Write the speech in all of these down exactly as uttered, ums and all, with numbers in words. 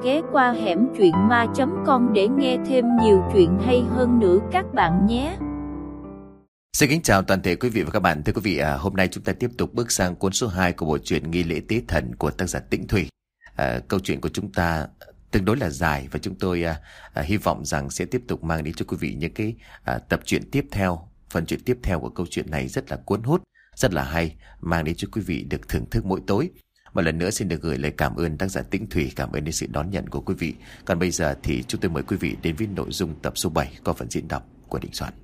ghé qua hẻm truyện ma chấm com để nghe thêm nhiều chuyện hay hơn nữa các bạn nhé. Xin kính chào toàn thể quý vị và các bạn. Thưa quý vị, à, hôm nay chúng ta tiếp tục bước sang cuốn số hai của bộ truyện Nghi lễ tế thần của tác giả Tĩnh Thủy. À, câu chuyện của chúng ta tương đối là dài và chúng tôi à, à, hy vọng rằng sẽ tiếp tục mang đến cho quý vị những cái à, tập truyện tiếp theo. Phần chuyện tiếp theo của câu chuyện này rất là cuốn hút, rất là hay, mang đến cho quý vị được thưởng thức mỗi tối. Một lần nữa xin được gửi lời cảm ơn tác giả Tĩnh Thủy, cảm ơn đến sự đón nhận của quý vị. Còn bây giờ thì chúng tôi mời quý vị đến với nội dung tập số bảy có phần diễn đọc của Đình Soạn.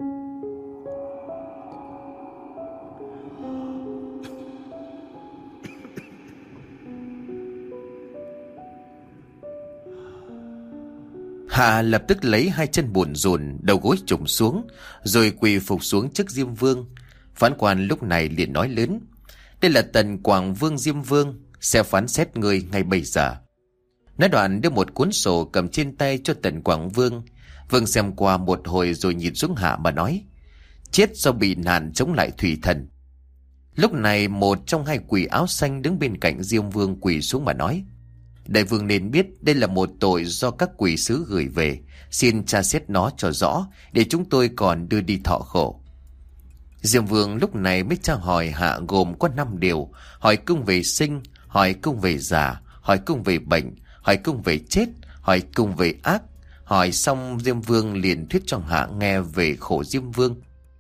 Hạ lập tức lấy hai chân bùn rùn, đầu gối trùng xuống, rồi quỳ phục xuống trước Diêm Vương. Phán quan lúc này liền nói lớn: "Đây là Tần Quảng Vương Diêm Vương, sẽ phán xét người ngay bây giờ." Nói đoạn đưa một cuốn sổ cầm trên tay cho Tần Quảng Vương. Vương xem qua một hồi rồi nhìn xuống Hạ mà nói: "Chết do bị nạn chống lại thủy thần." Lúc này một trong hai quỷ áo xanh đứng bên cạnh Diêm Vương quỳ xuống mà nói: "Đại vương nên biết đây là một tội do các quỷ sứ gửi về, xin tra xét nó cho rõ để chúng tôi còn đưa đi thọ khổ." Diêm Vương lúc này mới tra hỏi Hạ gồm có năm điều: hỏi cung về sinh, hỏi cung về già, hỏi cung về bệnh, hỏi cung về chết, hỏi cung về ác. Hỏi xong Diêm Vương liền thuyết cho Hạ nghe về khổ Diêm Vương.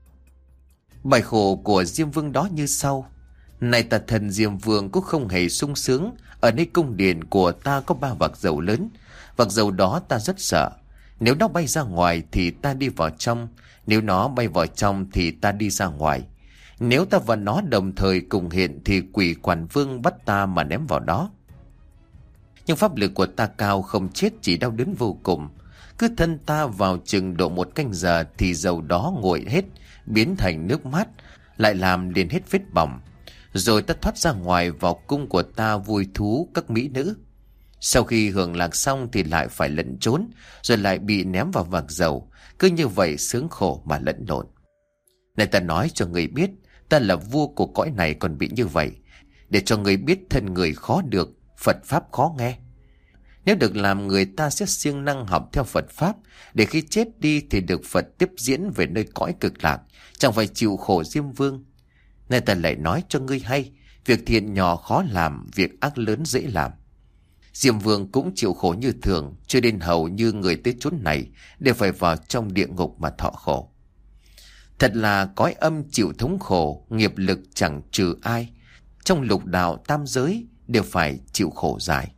Bài khổ của Diêm Vương đó như sau: "Này tà thần Diêm Vương cũng không hề sung sướng. Ở nơi cung điện của ta có ba vạc dầu lớn. Vạc dầu đó ta rất sợ. Nếu nó bay ra ngoài thì ta đi vào trong. Nếu nó bay vào trong thì ta đi ra ngoài. Nếu ta và nó đồng thời cùng hiện thì quỷ quản vương bắt ta mà ném vào đó. Nhưng pháp lực của ta cao, không chết, chỉ đau đớn vô cùng. Cứ thân ta vào chừng độ một canh giờ thì dầu đó nguội hết, biến thành nước mát, lại làm liền hết vết bỏng. Rồi ta thoát ra ngoài vào cung của ta vui thú các mỹ nữ. Sau khi hưởng lạc xong thì lại phải lẫn trốn, rồi lại bị ném vào vạc dầu. Cứ như vậy sướng khổ mà lẫn lộn. Này ta nói cho người biết, ta là vua của cõi này còn bị như vậy, để cho người biết thân người khó được, Phật Pháp khó nghe. Nếu được làm người ta sẽ siêng năng học theo Phật Pháp, để khi chết đi thì được Phật tiếp diễn về nơi cõi cực lạc, chẳng phải chịu khổ Diêm Vương. Này ta lại nói cho ngươi hay, việc thiện nhỏ khó làm, việc ác lớn dễ làm. Diêm Vương cũng chịu khổ như thường, cho đến hầu như người tới chốn này đều phải vào trong địa ngục mà thọ khổ. Thật là cõi âm chịu thống khổ, nghiệp lực chẳng trừ ai. Trong lục đạo tam giới đều phải chịu khổ dài."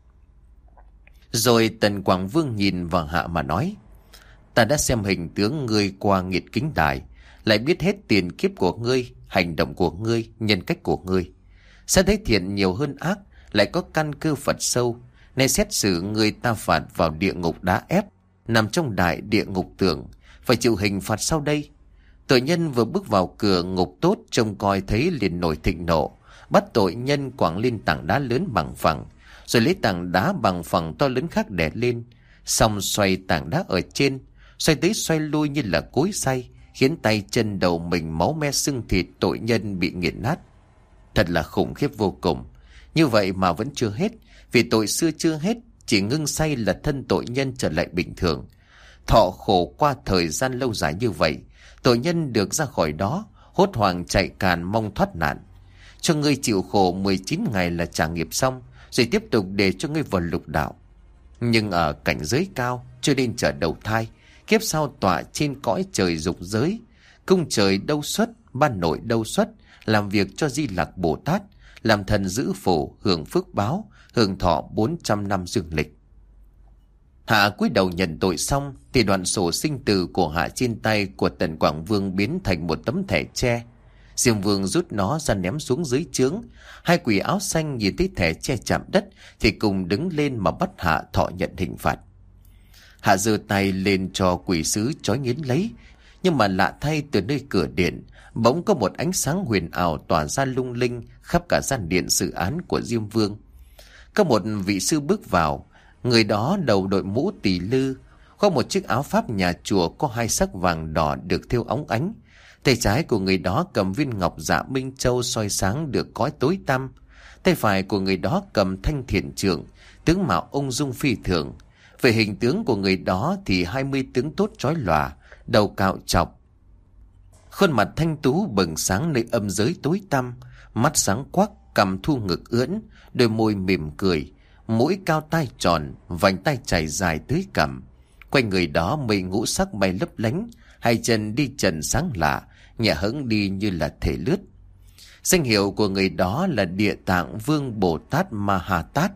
Rồi Tần Quảng Vương nhìn vào Hạ mà nói: "Ta đã xem hình tướng ngươi qua nghiệt kính đài, lại biết hết tiền kiếp của ngươi, hành động của ngươi, nhân cách của ngươi. Sẽ thấy thiện nhiều hơn ác, lại có căn cơ Phật sâu. Nay xét xử người ta phạt vào địa ngục đá ép, nằm trong đại địa ngục tưởng, phải chịu hình phạt sau đây." Tội nhân vừa bước vào cửa ngục tốt, trông coi thấy liền nổi thịnh nộ, bắt tội nhân quẳng lên tảng đá lớn bằng phẳng, rồi lấy tảng đá bằng phẳng to lớn khác đè lên, xong xoay tảng đá ở trên, xoay tới xoay lui như là cối xay, khiến tay chân đầu mình máu me sưng thịt, tội nhân bị nghiền nát. Thật là khủng khiếp vô cùng. Như vậy mà vẫn chưa hết, vì tội xưa chưa hết, chỉ ngưng say là thân tội nhân trở lại bình thường. Thọ khổ qua thời gian lâu dài như vậy, tội nhân được ra khỏi đó, hốt hoảng chạy càn mong thoát nạn. Cho ngươi chịu khổ mười chín ngày là trả nghiệp xong, rồi tiếp tục để cho ngươi vào lục đạo. Nhưng ở cảnh giới cao, chưa đến trở đầu thai, kiếp sau tọa trên cõi trời dục giới, cung trời đâu xuất, ban nội đâu xuất, làm việc cho Di Lặc Bồ Tát, làm thần giữ phổ, hưởng phước báo, hưởng thọ bốn trăm năm dương lịch. Hạ cúi đầu nhận tội xong thì đoạn sổ sinh tử của Hạ trên tay của Tần Quảng Vương biến thành một tấm thẻ tre. Diêm Vương rút nó ra ném xuống dưới trướng. Hai quỷ áo xanh nhìn thấy thẻ tre chạm đất thì cùng đứng lên mà bắt Hạ thọ nhận hình phạt. Hạ giơ tay lên cho quỷ sứ trói nghiến lấy, nhưng mà lạ thay, từ nơi cửa điện bỗng có một ánh sáng huyền ảo tỏa ra lung linh khắp cả gian điện sự án của Diêm Vương. Có một vị sư bước vào, người đó đầu đội mũ tỳ lư, có một chiếc áo pháp nhà chùa có hai sắc vàng đỏ được thêu óng ánh. Tay trái của người đó cầm viên ngọc dạ minh châu soi sáng được cõi tối tăm. Tay phải của người đó cầm thanh thiện trượng, tướng mạo ung dung phi thường. Về hình tướng của người đó thì hai mươi tướng tốt chói lòa, đầu cạo chọc, khuôn mặt thanh tú bừng sáng nơi âm giới tối tăm, mắt sáng quắc, cằm thu ngực ưỡn, đôi môi mỉm cười, mũi cao tai tròn, vành tai chảy dài tới cằm. Quanh người đó mây ngũ sắc bay lấp lánh, hai chân đi trần sáng lạ, nhẹ hững đi như là thể lướt. Danh hiệu của người đó là Địa Tạng Vương Bồ Tát Ma Ha Tát.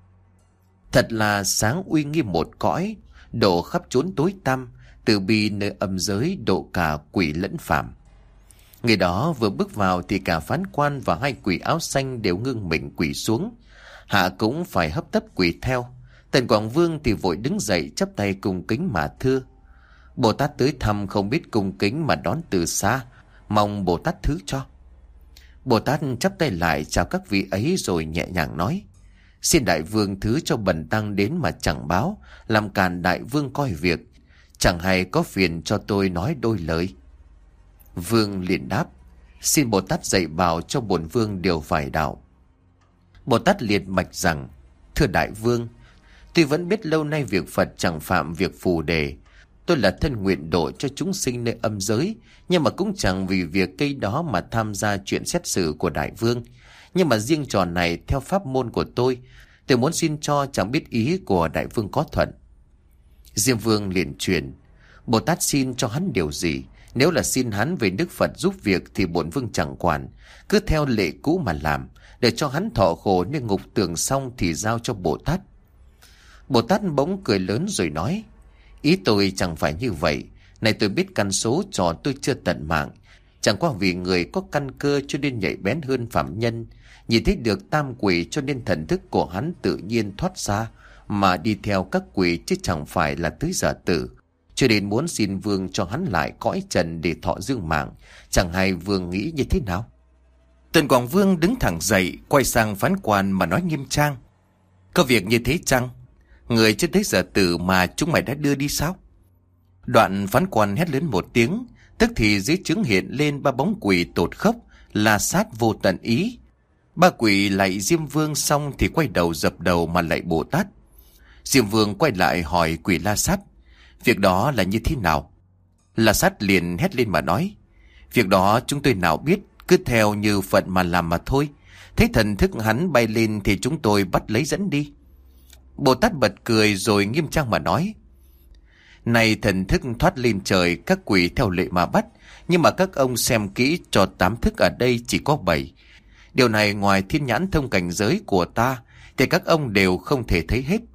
Thật là sáng uy nghi một cõi, độ khắp chốn tối tăm, từ bi nơi âm giới, độ cả quỷ lẫn phàm. Người đó vừa bước vào thì cả phán quan và hai quỷ áo xanh đều ngưng mình quỳ xuống. Hạ cũng phải hấp tấp quỳ theo. Tần Quảng Vương thì vội đứng dậy chắp tay cung kính mà thưa: Bồ Tát tới thăm không biết cung kính mà đón từ xa, mong Bồ Tát thứ cho. Bồ Tát chắp tay lại chào các vị ấy rồi nhẹ nhàng nói: Xin đại vương thứ cho bần tăng đến mà chẳng báo, làm càn đại vương coi việc, chẳng hay có phiền cho tôi nói đôi lời. Vương liền đáp: Xin Bồ Tát dạy bảo cho bổn vương điều phải đạo. Bồ Tát liền bạch rằng: Thưa đại vương, tuy vẫn biết lâu nay việc Phật chẳng phạm việc phù đề, tôi là thân nguyện độ cho chúng sinh nơi âm giới, nhưng mà cũng chẳng vì việc cây đó mà tham gia chuyện xét xử của đại vương. Nhưng mà riêng trò này theo pháp môn của tôi, tôi muốn xin cho, chẳng biết ý của đại vương có thuận. Diêm Vương liền truyền: Bồ Tát xin cho hắn điều gì? Nếu là xin hắn về Đức Phật giúp việc thì bổn vương chẳng quản, cứ theo lệ cũ mà làm, để cho hắn thọ khổ nên ngục tường xong thì giao cho Bồ Tát. Bồ Tát bỗng cười lớn rồi nói: Ý tôi chẳng phải như vậy. Này tôi biết căn số trò tôi chưa tận mạng, chẳng qua vì người có căn cơ cho nên nhạy bén hơn phạm nhân, nhìn thấy được tam quỷ cho nên thần thức của hắn tự nhiên thoát ra mà đi theo các quỷ, chứ chẳng phải là tới giờ tử. Cho nên muốn xin vương cho hắn lại cõi trần để thọ dương mạng, chẳng hay vương nghĩ như thế nào? Tần Quảng Vương đứng thẳng dậy, quay sang phán quan mà nói nghiêm trang: Có việc như thế chăng? Người chưa tới giờ tử mà chúng mày đã đưa đi sao? Đoạn phán quan hét lớn một tiếng, tức thì dưới trướng hiện lên ba bóng quỷ tột khốc, la sát vô tận ý. Ba quỷ lạy Diêm Vương xong thì quay đầu dập đầu mà lạy Bồ Tát. Diêm Vương quay lại hỏi quỷ la sát: Việc đó là như thế nào? La sát liền hét lên mà nói: Việc đó chúng tôi nào biết, cứ theo như phận mà làm mà thôi. Thấy thần thức hắn bay lên thì chúng tôi bắt lấy dẫn đi. Bồ Tát bật cười rồi nghiêm trang mà nói: Này thần thức thoát lên trời, các quỷ theo lệ mà bắt, nhưng mà các ông xem kỹ cho tám thức ở đây chỉ có bảy. Điều này ngoài thiên nhãn thông cảnh giới của ta thì các ông đều không thể thấy hết.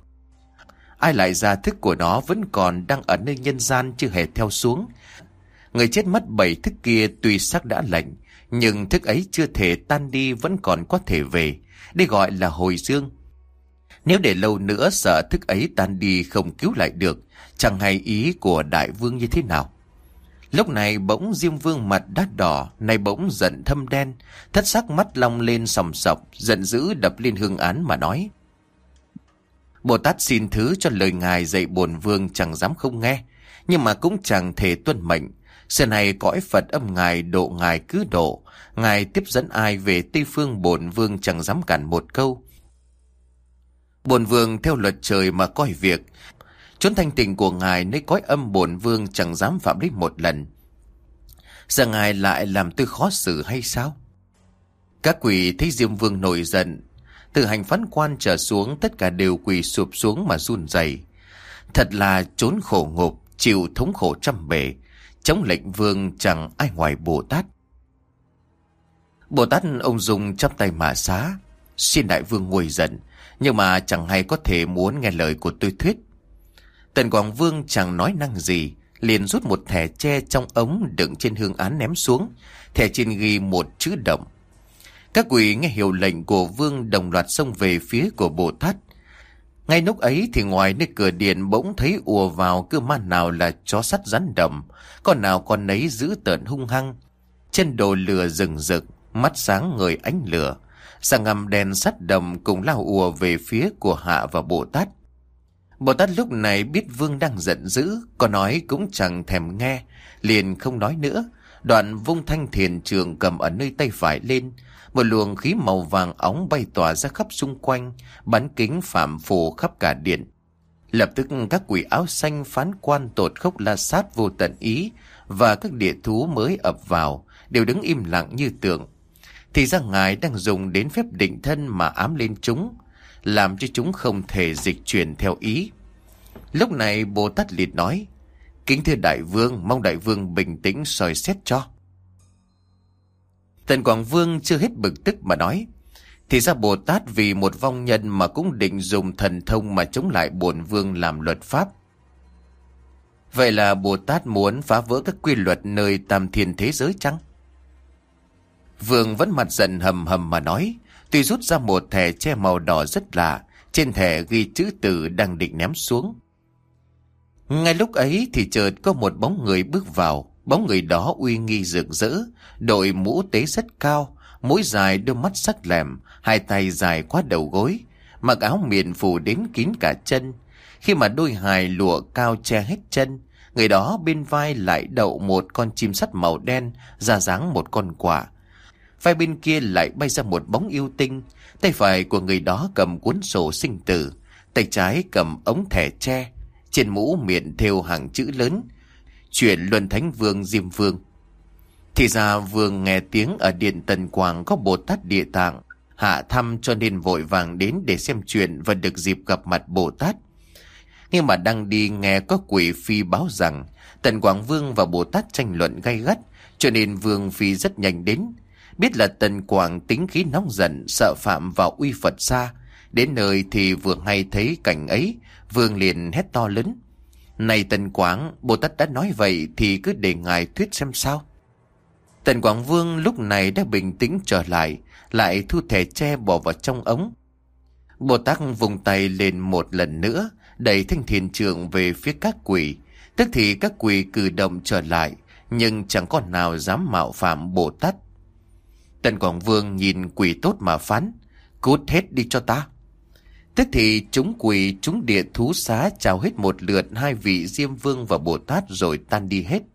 Ai lại ra thức của nó vẫn còn đang ở nơi nhân gian chưa hề theo xuống. Người chết mất bảy thức kia tuy xác đã lạnh, nhưng thức ấy chưa thể tan đi, vẫn còn có thể về. Đây gọi là hồi dương. Nếu để lâu nữa sợ thức ấy tan đi không cứu lại được, chẳng hay ý của đại vương như thế nào. Lúc này bỗng Diêm Vương mặt đắt đỏ, này bỗng giận thâm đen, thất sắc mắt long lên sòng sọc, giận dữ đập lên hương án mà nói: Bồ Tát xin thứ cho lời ngài dạy bổn vương chẳng dám không nghe, nhưng mà cũng chẳng thể tuân mệnh. Xưa này cõi Phật âm ngài độ ngài cứ độ, ngài tiếp dẫn ai về Tây Phương bổn vương chẳng dám cản một câu. Bổn vương theo luật trời mà coi việc, chốn thanh tịnh của ngài nơi cõi âm bổn vương chẳng dám phạm đến một lần. Giờ ngài lại làm tôi khó xử hay sao? Các quỷ thấy Diêm Vương nổi giận, từ hành phán quan trở xuống tất cả đều quỳ sụp xuống mà run rẩy. Thật là trốn khổ ngục, chịu thống khổ trăm bề, chống lệnh vương chẳng ai ngoài Bồ Tát. Bồ Tát ông dùng chắp tay mà xá: Xin đại vương nguôi giận, nhưng mà chẳng hay có thể muốn nghe lời của tôi thuyết. Tần Quảng Vương chẳng nói năng gì, liền rút một thẻ tre trong ống đựng trên hương án ném xuống. Thẻ trên ghi một chữ động. Các quỷ nghe hiệu lệnh của vương đồng loạt xông về phía của Bồ Tát. Ngay lúc ấy thì ngoài nơi cửa điện bỗng thấy ùa vào cơ ma nào là chó sắt rắn đậm, con nào con nấy dữ tợn hung hăng, chân đồ lửa rừng rực, mắt sáng ngời ánh lửa, sang ngầm đèn sắt đậm cùng lao ùa về phía của Hạ và Bồ Tát. Bồ Tát lúc này biết vương đang giận dữ, có nói cũng chẳng thèm nghe, liền không nói nữa. Đoạn vung thanh thiền trường cầm ở nơi tay phải lên, một luồng khí màu vàng óng bay tỏa ra khắp xung quanh, bắn kính phạm phù khắp cả điện. Lập tức các quỷ áo xanh, phán quan, tột khốc, la sát, vô tận ý và các địa thú mới ập vào đều đứng im lặng như tượng. Thì ra ngài đang dùng đến phép định thân mà ám lên chúng, làm cho chúng không thể dịch chuyển theo ý. Lúc này Bồ Tát Liệt nói: kính thưa đại vương, mong đại vương bình tĩnh soi xét cho. Tần Quảng Vương chưa hết bực tức mà nói: thì ra Bồ Tát vì một vong nhân mà cũng định dùng thần thông mà chống lại bổn vương làm luật pháp. Vậy là Bồ Tát muốn phá vỡ các quy luật nơi tam thiên thế giới chăng? Vương vẫn mặt giận hầm hầm mà nói, tuy rút ra một thẻ tre màu đỏ rất lạ, trên thẻ ghi chữ từ đang định ném xuống. Ngay lúc ấy thì chợt có một bóng người bước vào. Bóng người đó uy nghi rực rỡ, đội mũ tế rất cao, mũi dài, đôi mắt sắc lẹm, hai tay dài quá đầu gối, mặc áo miền phủ đến kín cả chân. Khi mà đôi hài lụa cao che hết chân, người đó bên vai lại đậu một con chim sắt màu đen, ra dáng một con quạ. Vai bên kia lại bay ra một bóng yêu tinh. Tay phải của người đó cầm cuốn sổ sinh tử, tay trái cầm ống thẻ tre, trên mũ miệng thêu hàng chữ lớn: Chuyển Luân Thánh Vương Diêm Vương. Thì ra vương nghe tiếng ở điện Tần Quảng có Bồ Tát Địa Tạng hạ thăm, cho nên vội vàng đến để xem chuyện và được dịp gặp mặt Bồ Tát. Nhưng mà đang đi nghe có quỷ phi báo rằng Tần Quảng Vương và Bồ Tát tranh luận gay gắt, cho nên vương phi rất nhanh đến. Biết là Tần Quảng tính khí nóng giận, sợ phạm vào uy Phật xa. Đến nơi thì vừa hay thấy cảnh ấy, vương liền hét to lớn: này Tần Quảng, Bồ Tát đã nói vậy thì cứ để ngài thuyết xem sao. Tần Quảng Vương lúc này đã bình tĩnh trở lại, lại thu thẻ tre bỏ vào trong ống. Bồ Tát vùng tay lên một lần nữa, đẩy thanh thiền trượng về phía các quỷ. Tức thì các quỷ cử động trở lại, nhưng chẳng con nào dám mạo phạm Bồ Tát. Tần Quảng Vương nhìn quỷ tốt mà phán: cút hết đi cho ta. Tức thì chúng quỷ, chúng địa thú xá chào hết một lượt hai vị Diêm Vương và Bồ Tát rồi tan đi hết.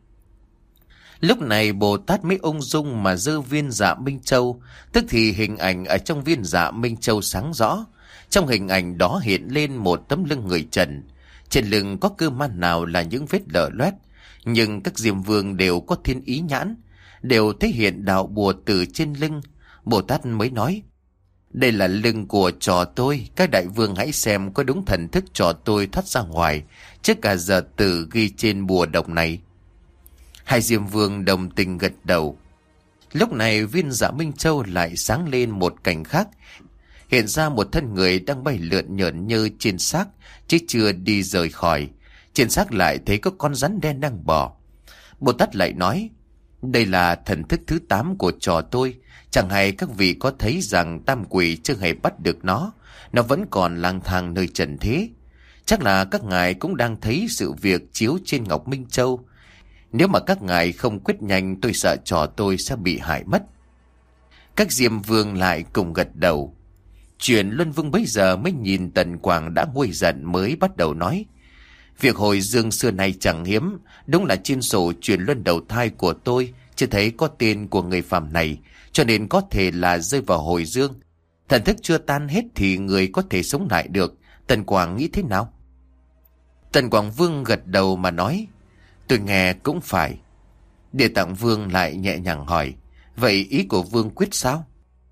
Lúc này Bồ Tát mới ung dung mà giơ viên Dạ Minh Châu. Tức thì hình ảnh ở trong viên Dạ Minh Châu sáng rõ. Trong hình ảnh đó hiện lên một tấm lưng người trần. Trên lưng có cơ man nào là những vết lở loét, nhưng các Diêm Vương đều có thiên ý nhãn, đều thể hiện đạo bùa từ trên lưng. Bồ Tát mới nói: đây là lưng của trò tôi, các đại vương hãy xem có đúng thần thức trò tôi thoát ra ngoài trước cả giờ tử ghi trên bùa độc này. Hai Diêm Vương đồng tình gật đầu. Lúc này viên Dạ Minh Châu lại sáng lên một cảnh khác, hiện ra một thân người đang bay lượn nhởn nhơ trên xác, chứ chưa đi rời khỏi. Trên xác lại thấy có con rắn đen đang bò. Bồ Tát lại nói: đây là thần thức thứ tám của trò tôi. Chẳng hay các vị có thấy rằng tam quỷ chưa hề bắt được nó, nó vẫn còn lang thang nơi trần thế. Chắc là các ngài cũng đang thấy sự việc chiếu trên Ngọc Minh Châu. Nếu mà các ngài không quyết nhanh, tôi sợ trò tôi sẽ bị hại mất. Các Diêm Vương lại cùng gật đầu. Chuyển Luân Vương bấy giờ mới nhìn Tần Quảng đã nguôi giận, mới bắt đầu nói: việc hồi dương xưa nay chẳng hiếm, đúng là trên sổ Chuyển Luân đầu thai của tôi chưa thấy có tên của người phàm này, cho nên có thể là rơi vào hồi dương. Thần thức chưa tan hết thì người có thể sống lại được. Tần Quảng nghĩ thế nào? Tần Quảng Vương gật đầu mà nói: tôi nghe cũng phải. Địa Tạng Vương lại nhẹ nhàng hỏi: vậy ý của Vương quyết sao?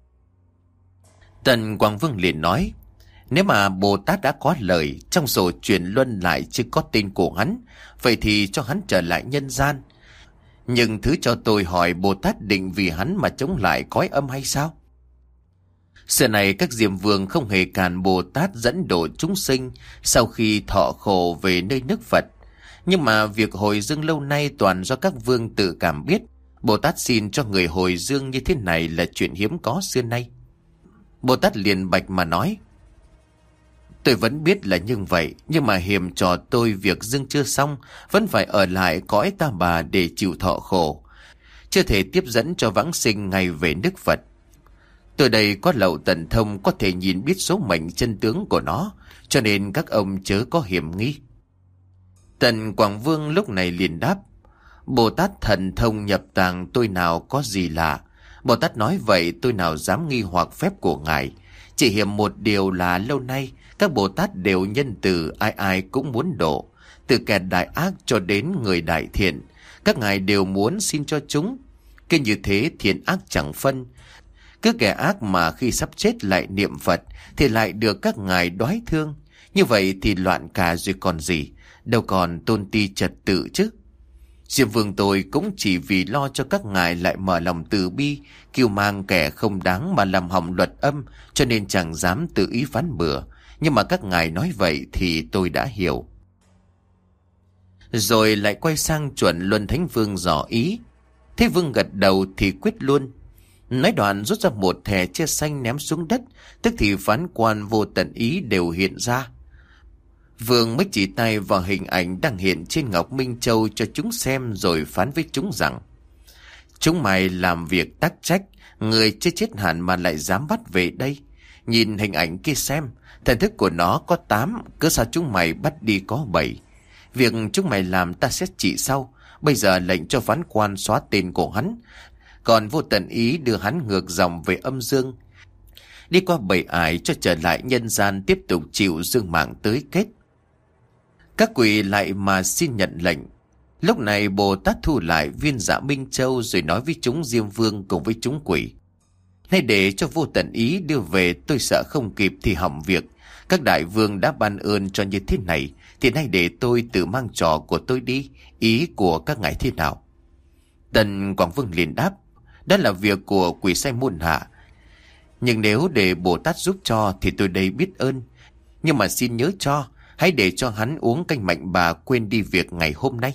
Tần Quảng Vương liền nói: nếu mà Bồ Tát đã có lời, trong sổ Chuyển Luân lại chưa có tên của hắn, vậy thì cho hắn trở lại nhân gian. Nhưng thứ cho tôi hỏi, Bồ Tát định vì hắn mà chống lại cõi âm hay sao? Xưa này các Diêm Vương không hề cản Bồ Tát dẫn độ chúng sinh sau khi thọ khổ về nơi nước Phật. Nhưng mà việc hồi dương lâu nay toàn do các vương tự cảm biết. Bồ Tát xin cho người hồi dương như thế này là chuyện hiếm có xưa nay. Bồ Tát liền bạch mà nói: tôi vẫn biết là như vậy, nhưng mà hiềm trò tôi việc dương chưa xong, vẫn phải ở lại cõi Ta Bà để chịu thọ khổ, chưa thể tiếp dẫn cho vãng sinh ngay về nước Phật. Tôi đây có lậu tần thông, có thể nhìn biết số mệnh chân tướng của nó, cho nên các ông chớ có hiểm nghi. Tần Quảng Vương lúc này liền đáp: Bồ Tát thần thông nhập tàng tôi nào có gì lạ. Bồ Tát nói vậy tôi nào dám nghi hoặc phép của ngài. Chỉ hiểm một điều là lâu nay Các Bồ Tát đều nhân từ, ai ai cũng muốn độ, từ kẻ đại ác cho đến người đại thiện. Các ngài đều muốn xin cho chúng. Cứ như thế thiện ác chẳng phân. Cứ kẻ ác mà khi sắp chết lại niệm Phật thì lại được các ngài đoái thương. Như vậy thì loạn cả rồi còn gì, đâu còn tôn ti trật tự chứ. Diêm Vương tôi cũng chỉ vì lo cho các ngài lại mở lòng từ bi, kiêu mang kẻ không đáng mà làm hỏng luật âm, cho nên chẳng dám tự ý phán bừa. Nhưng mà các ngài nói vậy thì tôi đã hiểu. Rồi lại quay sang chuẩn Luân Thánh Vương dò ý. Thế Vương gật đầu thì quyết luôn. Nói đoạn rút ra một thẻ chia xanh ném xuống đất, tức thì phán quan Vô Tận Ý đều hiện ra. Vương mới chỉ tay vào hình ảnh đang hiện trên ngọc Minh Châu cho chúng xem, rồi phán với chúng rằng: chúng mày làm việc tắc trách, người chết chết hẳn mà lại dám bắt về đây. Nhìn hình ảnh kia xem, thần thức của nó có tám, cớ sao chúng mày bắt đi có bảy. Việc chúng mày làm ta sẽ trị sau. Bây giờ lệnh cho phán quan xóa tên của hắn, còn Vô Tận Ý đưa hắn ngược dòng về âm dương, đi qua bảy ải cho trở lại nhân gian tiếp tục chịu dương mạng tới kết. Các quỷ lại mà xin nhận lệnh. Lúc này Bồ Tát thu lại viên Dạ Minh Châu, rồi nói với chúng Diêm Vương cùng với chúng quỷ: nay để cho Vô Tận Ý đưa về, tôi sợ không kịp thì hỏng việc. Các đại vương đã ban ơn cho như thế này, thì nay để tôi tự mang trò của tôi đi. Ý của các ngài thế nào? Tần Quảng Vương liền đáp: đó là việc của quỷ sai môn hạ, nhưng nếu để Bồ Tát giúp cho thì tôi đây biết ơn. Nhưng mà xin nhớ cho, hãy để cho hắn uống canh mạnh bà, quên đi việc ngày hôm nay.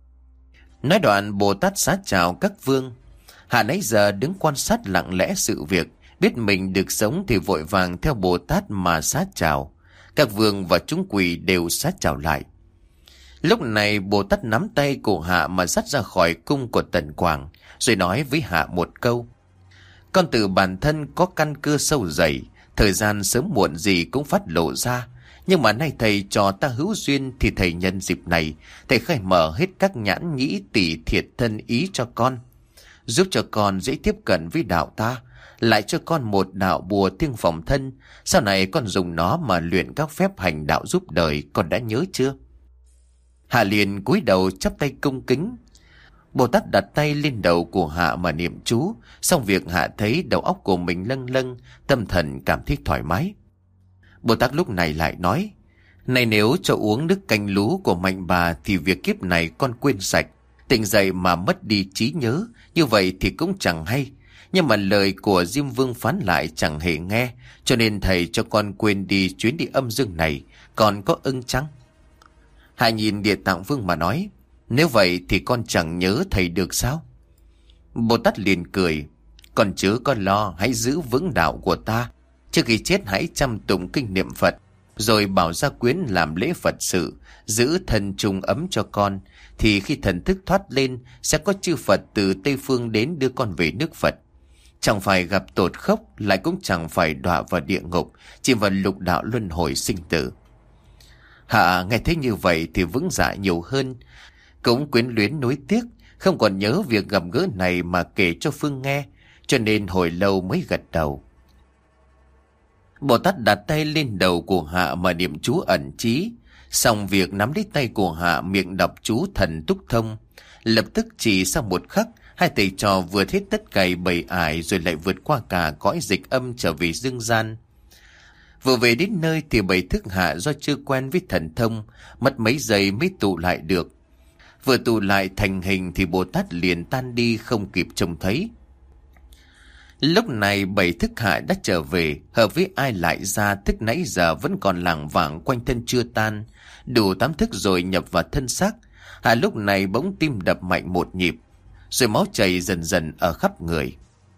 Nói đoạn Bồ Tát xá chào các vương. Hạ nãy giờ đứng quan sát lặng lẽ sự việc, biết mình được sống thì vội vàng theo Bồ Tát mà xá chào. Các vương và chúng quỷ đều xá chào lại. Lúc này Bồ Tát nắm tay của Hạ mà dắt ra khỏi cung của Tần Quảng, rồi nói với Hạ một câu: con từ bản thân có căn cơ sâu dày, thời gian sớm muộn gì cũng phát lộ ra. Nhưng mà nay thầy cho ta hữu duyên, thì thầy nhân dịp này, thầy khai mở hết các nhãn nhĩ tỉ thiệt thân ý cho con, giúp cho con dễ tiếp cận với đạo ta, lại cho con một đạo bùa thiêng phòng thân. Sau này con dùng nó mà luyện các phép hành đạo giúp đời, con đã nhớ chưa? Hạ liền cúi đầu chắp tay cung kính. Bồ Tát đặt tay lên đầu của Hạ mà niệm chú. Xong việc Hạ thấy đầu óc của mình lâng lâng, tâm thần cảm thấy thoải mái. Bồ Tát lúc này lại nói: này nếu cho uống nước canh lú của mạnh bà thì việc kiếp này con quên sạch. Tỉnh dậy mà mất đi trí nhớ, như vậy thì cũng chẳng hay. Nhưng mà lời của Diêm Vương phán lại chẳng hề nghe, cho nên thầy cho con quên đi chuyến đi âm dương này. Còn có ưng chăng? Hạ nhìn Địa Tạng Vương mà nói: nếu vậy thì con chẳng nhớ thầy được sao? Bồ Tát liền cười: con chớ có lo, hãy giữ vững đạo của ta. Trước khi chết hãy chăm tụng kinh niệm Phật, rồi bảo gia quyến làm lễ Phật sự, giữ thân trung ấm cho con. Thì khi thần thức thoát lên, sẽ có chư Phật từ Tây Phương đến đưa con về nước Phật. Chẳng phải gặp tột khốc, lại cũng chẳng phải đọa vào địa ngục, chỉ vào lục đạo luân hồi sinh tử. Hạ nghe thấy như vậy thì vững dạ nhiều hơn, cũng quyến luyến nuối tiếc, không còn nhớ việc gặp gỡ này mà kể cho Phương nghe, cho nên hồi lâu mới gật đầu. Bồ Tát đặt tay lên đầu của Hạ mà niệm chú ẩn trí. Xong việc nắm lấy tay của Hạ, miệng đọc chú thần túc thông. Lập tức chỉ sau một khắc, hai thầy trò vượt hết tất cày bầy ải, rồi lại vượt qua cả cõi dịch âm trở về dương gian. Vừa về đến nơi thì bầy thức Hạ do chưa quen với thần thông, mất mấy giây mới tụ lại được. Vừa tụ lại thành hình thì Bồ Tát liền tan đi, không kịp trông thấy. Lúc này bảy thức Hạ đã trở về, hợp với ai lại ra thức nãy giờ vẫn còn lảng vảng quanh thân chưa tan. Đủ tám thức rồi nhập vào thân xác. Hạ lúc này bỗng tim đập mạnh một nhịp, rồi máu chảy dần dần ở khắp người.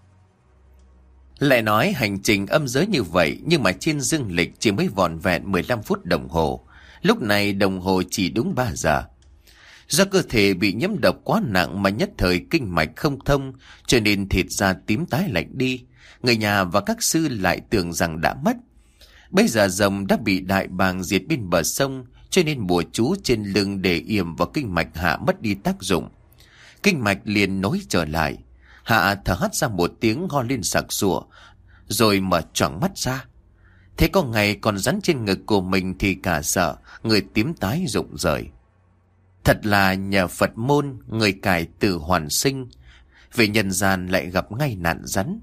Lại nói hành trình âm giới như vậy, nhưng mà trên dương lịch chỉ mới vỏn vẹn mười lăm phút đồng hồ. Lúc này đồng hồ chỉ đúng ba giờ. Do cơ thể bị nhiễm độc quá nặng mà nhất thời kinh mạch không thông, cho nên thịt da tím tái lạnh đi. Người nhà và các sư lại tưởng rằng đã mất. Bây giờ rồng đã bị đại bàng diệt bên bờ sông, cho nên bùa chú trên lưng để yểm vào kinh mạch Hạ mất đi tác dụng. Kinh mạch liền nối trở lại. Hạ thở hắt ra một tiếng, ho lên sặc sụa, rồi mở choàng mắt ra. Thế có ngày còn rắn trên ngực của mình thì cả sợ, người tím tái rụng rời. Thật là nhờ Phật môn, người cải tử hoàn sinh, về nhân gian lại gặp ngay nạn rắn.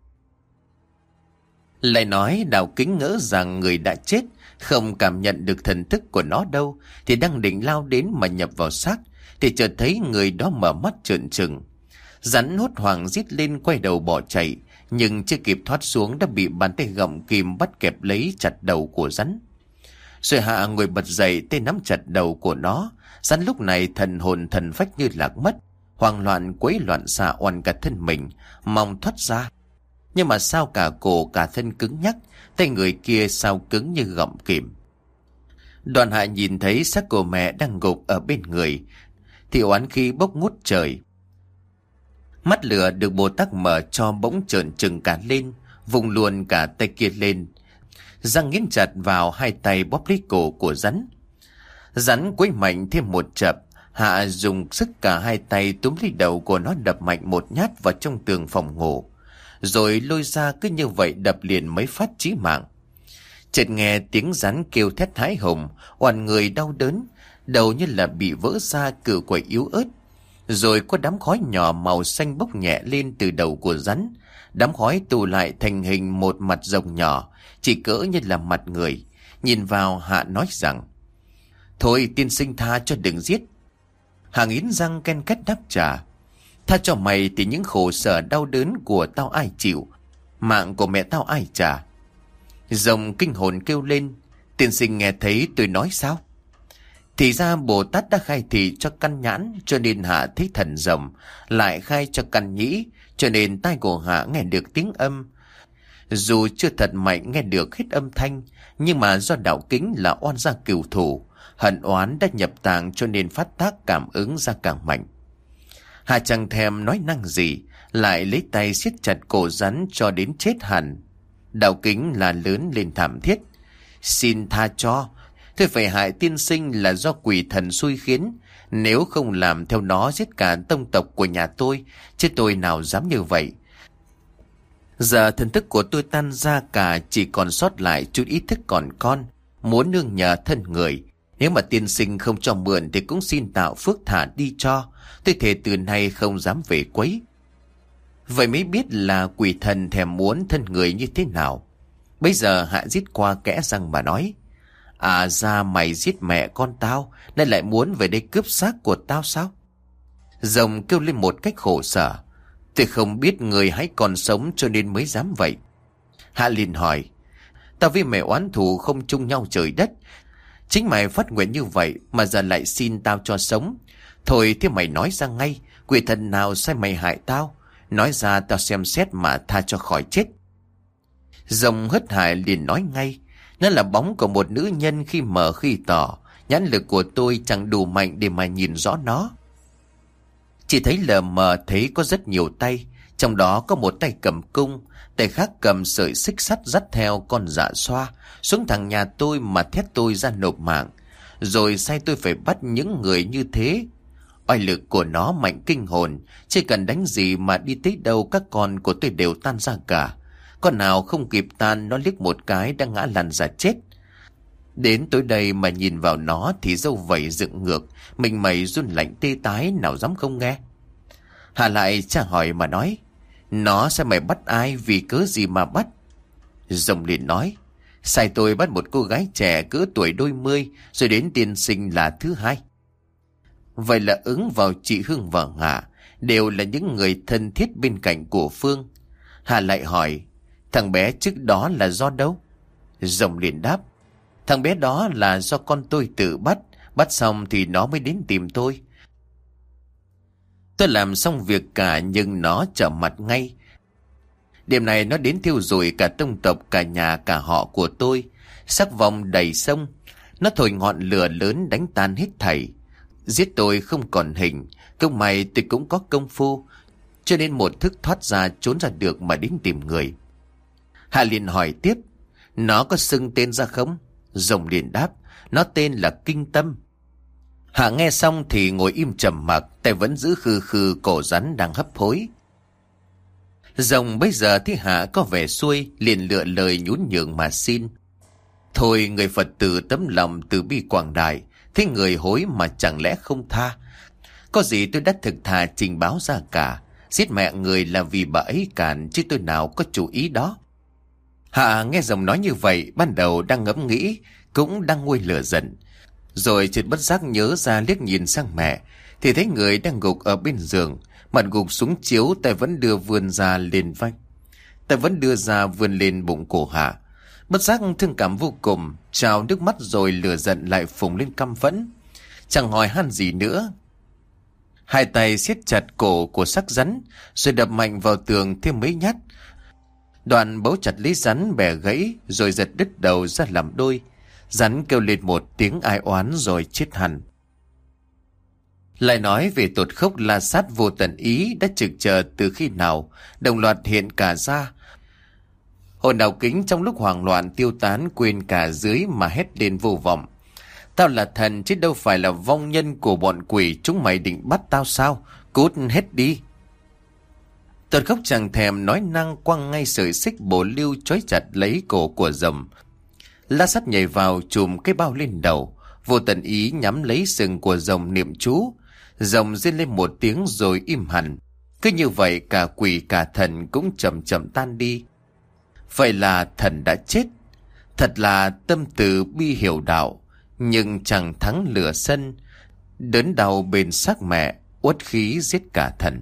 Lại nói Đạo Kính ngỡ rằng người đã chết không cảm nhận được thần thức của nó đâu, thì đang định lao đến mà nhập vào xác, thì chợt thấy người đó mở mắt trợn trừng. Rắn hốt hoảng rít lên quay đầu bỏ chạy, nhưng chưa kịp thoát xuống đã bị bàn tay gọng kìm bắt kẹp lấy chặt đầu của rắn. Rồi hạ người bật dậy, tay nắm chặt đầu của nó. Rắn lúc này thần hồn thần phách như lạc mất, hoang loạn quấy loạn xạ oằn cả thân mình, mong thoát ra. Nhưng mà sao cả cổ cả thân cứng nhắc, tay người kia sao cứng như gọng kìm. Đoàn hạ nhìn thấy xác của mẹ đang gục ở bên người, thì oán khí bốc ngút trời. Mắt lửa được Bồ Tát mở cho bỗng trợn trừng cả lên, vùng luôn cả tay kia lên, răng nghiến chặt vào hai tay bóp lấy cổ của rắn. Rắn quấy mạnh thêm một chập, hạ dùng sức cả hai tay túm lấy đầu của nó đập mạnh một nhát vào trong tường phòng ngủ, rồi lôi ra cứ như vậy đập liền mấy phát chí mạng. Chợt nghe tiếng rắn kêu thét hãi hùng, oằn người đau đớn, đầu như là bị vỡ ra, cử quậy yếu ớt. Rồi có đám khói nhỏ màu xanh bốc nhẹ lên từ đầu của rắn. Đám khói tụ lại thành hình một mặt rồng nhỏ, chỉ cỡ như là mặt người. Nhìn vào hạ nói rằng: "Thôi tiên sinh tha cho, đừng giết." Hạ nghiến răng ken két đáp trả: "Tha cho mày thì những khổ sở đau đớn của tao ai chịu, mạng của mẹ tao ai trả?" Rồng kinh hồn kêu lên: "Tiên sinh nghe thấy tôi nói sao?" Thì ra Bồ Tát đã khai thị cho căn nhãn, cho nên hạ thấy thần rồng, lại khai cho căn nhĩ, cho nên tai của hạ nghe được tiếng âm. Dù chưa thật mạnh nghe được hết âm thanh, nhưng mà do Đạo Kính là oan gia cửu thủ, hận oán đã nhập tạng, cho nên phát tác cảm ứng ra càng mạnh. Hạ chẳng thèm nói năng gì, lại lấy tay siết chặt cổ rắn cho đến chết hẳn. Đạo Kính là lớn lên thảm thiết: "Xin tha cho, tôi phải hại tiên sinh là do quỷ thần xui khiến. Nếu không làm theo nó giết cả tông tộc của nhà tôi, chứ tôi nào dám như vậy. Giờ thần thức của tôi tan ra cả, chỉ còn sót lại chút ý thức còn con, muốn nương nhờ thân người. Nếu mà tiên sinh không cho mượn thì cũng xin tạo phước thả đi cho. Tôi thề từ nay không dám về quấy." Vậy mới biết là quỷ thần thèm muốn thân người như thế nào. Bây giờ hạ rít qua kẽ răng mà nói: "À ra mày giết mẹ con tao, nên lại muốn về đây cướp xác của tao sao?" Rồng kêu lên một cách khổ sở: "Tôi không biết người hãy còn sống cho nên mới dám vậy." Hạ liền hỏi: "Tao với mẹ oán thù không chung nhau trời đất, chính mày phát nguyện như vậy mà giờ lại xin tao cho sống. Thôi thế mày nói ra ngay, quỷ thần nào sai mày hại tao? Nói ra tao xem xét mà tha cho khỏi chết." Rồng hớt hải liền nói ngay: "Nó là bóng của một nữ nhân khi mờ khi tỏ, nhãn lực của tôi chẳng đủ mạnh để mà nhìn rõ nó. Chỉ thấy lờ mờ thấy có rất nhiều tay, trong đó có một tay cầm cung, tay khác cầm sợi xích sắt dắt theo con dạ xoa xuống thẳng nhà tôi mà thét tôi ra nộp mạng, rồi sai tôi phải bắt những người như thế. Oai lực của nó mạnh kinh hồn, chỉ cần đánh gì mà đi tới đâu các con của tôi đều tan ra cả. Con nào không kịp tan, nó liếc một cái đã ngã lăn ra chết. Đến tối đây mà nhìn vào nó thì râu vẩy dựng ngược, mình mày run lạnh tê tái, nào dám không nghe." Hạ lại tra hỏi mà nói: "Nó sẽ mày bắt ai, vì cớ gì mà bắt?" Rồng liền nói: "Sai tôi bắt một cô gái trẻ cỡ tuổi đôi mươi, rồi đến tiên sinh là thứ hai." Vậy là ứng vào chị Hương và Hạ, đều là những người thân thiết bên cạnh của Phương. Hạ lại hỏi: "Thằng bé trước đó là do đâu?" Rồng liền đáp: "Thằng bé đó là do con tôi tự bắt, bắt xong thì nó mới đến tìm tôi. Tôi làm xong việc cả nhưng nó trở mặt ngay. Đêm này nó đến thiêu rụi cả tông tộc, cả nhà cả họ của tôi. Sắc vòng đầy sông, nó thổi ngọn lửa lớn đánh tan hết thảy. Giết tôi không còn hình, công mày tôi cũng có công phu, cho nên một thức thoát ra trốn ra được mà đến tìm người." Hạ liền hỏi tiếp: "Nó có xưng tên ra không?" Rồng liền đáp: "Nó tên là Kinh Tâm." Hạ nghe xong thì ngồi im trầm mặc, tay vẫn giữ khư khư cổ rắn đang hấp hối. Rồng bây giờ thấy Hạ có vẻ xuôi, liền lựa lời nhún nhường mà xin: Thôi người Phật tử tấm lòng từ bi quảng đại, thế người hối mà chẳng lẽ không tha. Có gì tôi đã thực thà trình báo ra cả. Giết mẹ người là vì bà ấy cản, chứ tôi nào có chủ ý đó. Hạ nghe Rồng nói như vậy, ban đầu đang ngẫm nghĩ, cũng đang nguôi lửa giận. Rồi chợt bất giác nhớ ra liếc nhìn sang mẹ, thì thấy người đang gục ở bên giường, mặt gục xuống chiếu, tay vẫn đưa vươn ra lên vai. Tay vẫn đưa ra vươn lên bụng cổ Hạ. Bất giác thương cảm vô cùng, trào nước mắt rồi lửa giận lại phùng lên căm phẫn. Chẳng hỏi han gì nữa. Hai tay siết chặt cổ của xác rắn, rồi đập mạnh vào tường thêm mấy nhát. Đoạn bấu chặt lấy rắn bẻ gãy, rồi giật đứt đầu ra làm đôi. Rắn kêu lên một tiếng ai oán rồi chết hẳn. Lại nói về tột khốc la sát vô tận ý đã trực chờ từ khi nào, đồng loạt hiện cả ra. Hồn đào kính trong lúc hoảng loạn tiêu tán, quên cả dưới mà hét lên vô vọng. Tao là thần chứ đâu phải là vong nhân của bọn quỷ, chúng mày định bắt tao sao? Cút hết đi. Tột khốc chẳng thèm nói năng, quăng ngay sợi xích bổ lưu trói chặt lấy cổ của Rồng. La sát nhảy vào chùm cái bao lên đầu, vô tận ý nhắm lấy sừng của Rồng niệm chú. Rồng rên lên một tiếng rồi im hẳn. Cứ như vậy cả quỷ cả thần cũng chậm chậm tan đi. Vậy là thần đã chết. Thật là tâm từ bi hiểu đạo, nhưng chẳng thắng lửa sân. Đớn đau bên xác mẹ, uất khí giết cả thần.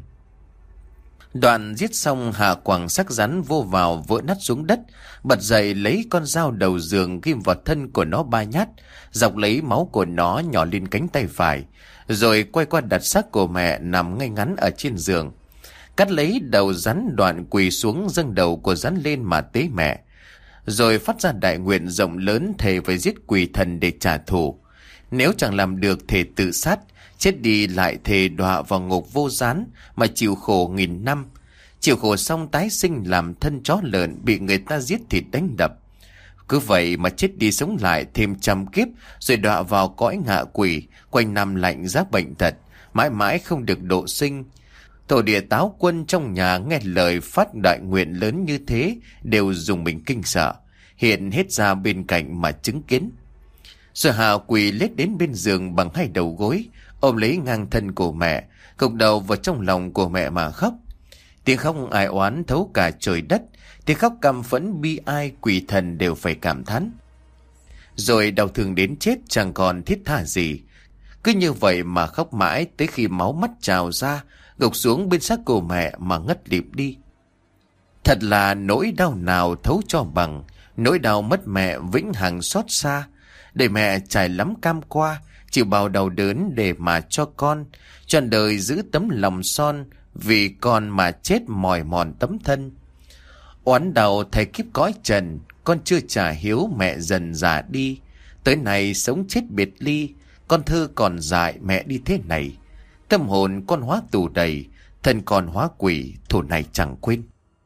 Đoạn giết xong, Hạ quẳng xác rắn vô vào vỡ nát xuống đất, bật dậy lấy con dao đầu giường ghim vào thân của nó ba nhát, dọc lấy máu của nó nhỏ lên cánh tay phải, rồi quay qua đặt xác của mẹ nằm ngay ngắn ở trên giường. Cắt lấy đầu rắn, đoạn quỳ xuống dâng đầu của rắn lên mà tế mẹ, rồi phát ra đại nguyện rộng lớn thề phải giết quỷ thần để trả thù. Nếu chẳng làm được thề tự sát, chết đi lại thề đọa vào ngục vô gián mà chịu khổ nghìn năm. Chịu khổ xong tái sinh làm thân chó lợn bị người ta giết thịt đánh đập. Cứ vậy mà chết đi sống lại thêm trăm kiếp, rồi đọa vào cõi ngạ quỷ, quanh năm lạnh giá bệnh tật, mãi mãi không được độ sinh. Tổ địa táo quân trong nhà nghe lời phát đại nguyện lớn như thế đều dùng mình kinh sợ, hiện hết ra bên cạnh mà chứng kiến. Rồi Hạ quỳ lết đến bên giường bằng hai đầu gối, ôm lấy ngang thân của mẹ, gục đầu vào trong lòng của mẹ mà khóc. Tiếng khóc ai oán thấu cả trời đất, tiếng khóc căm phẫn bi ai quỷ thần đều phải cảm thán. Rồi đau thương đến chết chẳng còn thiết tha gì, cứ như vậy mà khóc mãi tới khi máu mắt trào ra, gục xuống bên xác của mẹ mà ngất lịm đi. Thật là nỗi đau nào thấu cho bằng, nỗi đau mất mẹ vĩnh hằng xót xa. Để mẹ trải lắm cam qua, chịu bao đau đớn để mà cho con, trọn đời giữ tấm lòng son, vì con mà chết mỏi mòn tấm thân. Oán đầu thầy kiếp cõi trần, con chưa trả hiếu mẹ dần già đi. Tới này sống chết biệt ly, con thơ còn dại mẹ đi thế này. Tâm hồn con hóa tù đầy, thân con hóa quỷ, thù này chẳng quên.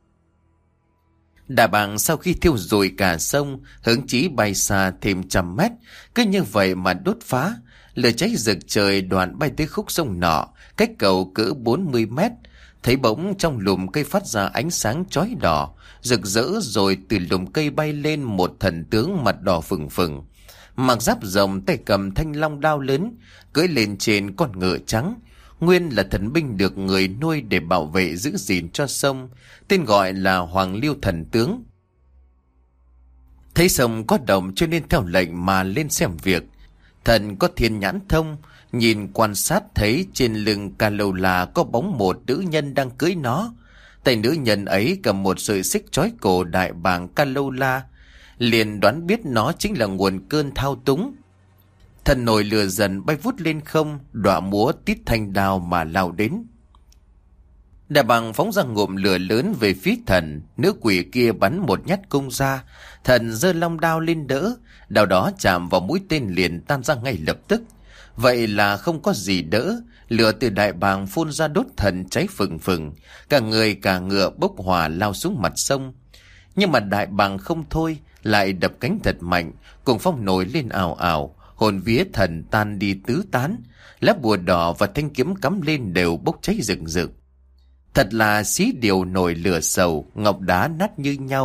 Đà Bàng sau khi thiêu rụi cả sông, hướng chí bay xa thêm trăm mét, cứ như vậy mà đốt phá. Lửa cháy rực trời, đoạn bay tới khúc sông nọ, cách cầu cỡ bốn mươi mét. Thấy bỗng trong lùm cây phát ra ánh sáng chói đỏ, rực rỡ, rồi từ lùm cây bay lên một thần tướng mặt đỏ phừng phừng, mặc giáp rồng, tay cầm thanh long đao lớn, cưỡi lên trên con ngựa trắng. Nguyên là thần binh được người nuôi để bảo vệ giữ gìn cho sông, tên gọi là Hoàng Liêu thần tướng. Thấy sông có động cho nên theo lệnh mà lên xem việc. Thần có thiên nhãn thông, nhìn quan sát thấy trên lưng Ca Lâu La có bóng một nữ nhân đang cưỡi nó. Tay nữ nhân ấy cầm một sợi xích trói cổ đại bàng Ca Lâu La, liền đoán biết nó chính là nguồn cơn thao túng. Thần nổi lửa dần bay vút lên không, đọa múa tít thanh đao mà lao đến. Đại bàng phóng ra ngụm lửa lớn về phía thần, nữ quỷ kia bắn một nhát cung ra, thần giơ long đao lên đỡ, đao đó chạm vào mũi tên liền tan ra ngay lập tức. Vậy là không có gì đỡ, lửa từ đại bàng phun ra đốt thần cháy phừng phừng, cả người cả ngựa bốc hỏa lao xuống mặt sông. Nhưng mà đại bàng không thôi, lại đập cánh thật mạnh, cùng phong nổi lên ào ào, hồn vía thần tan đi tứ tán, lá bùa đỏ và thanh kiếm cắm lên đều bốc cháy rừng rực. Thật là xí điều nổi lửa sầu, ngọc đá nát như nhau,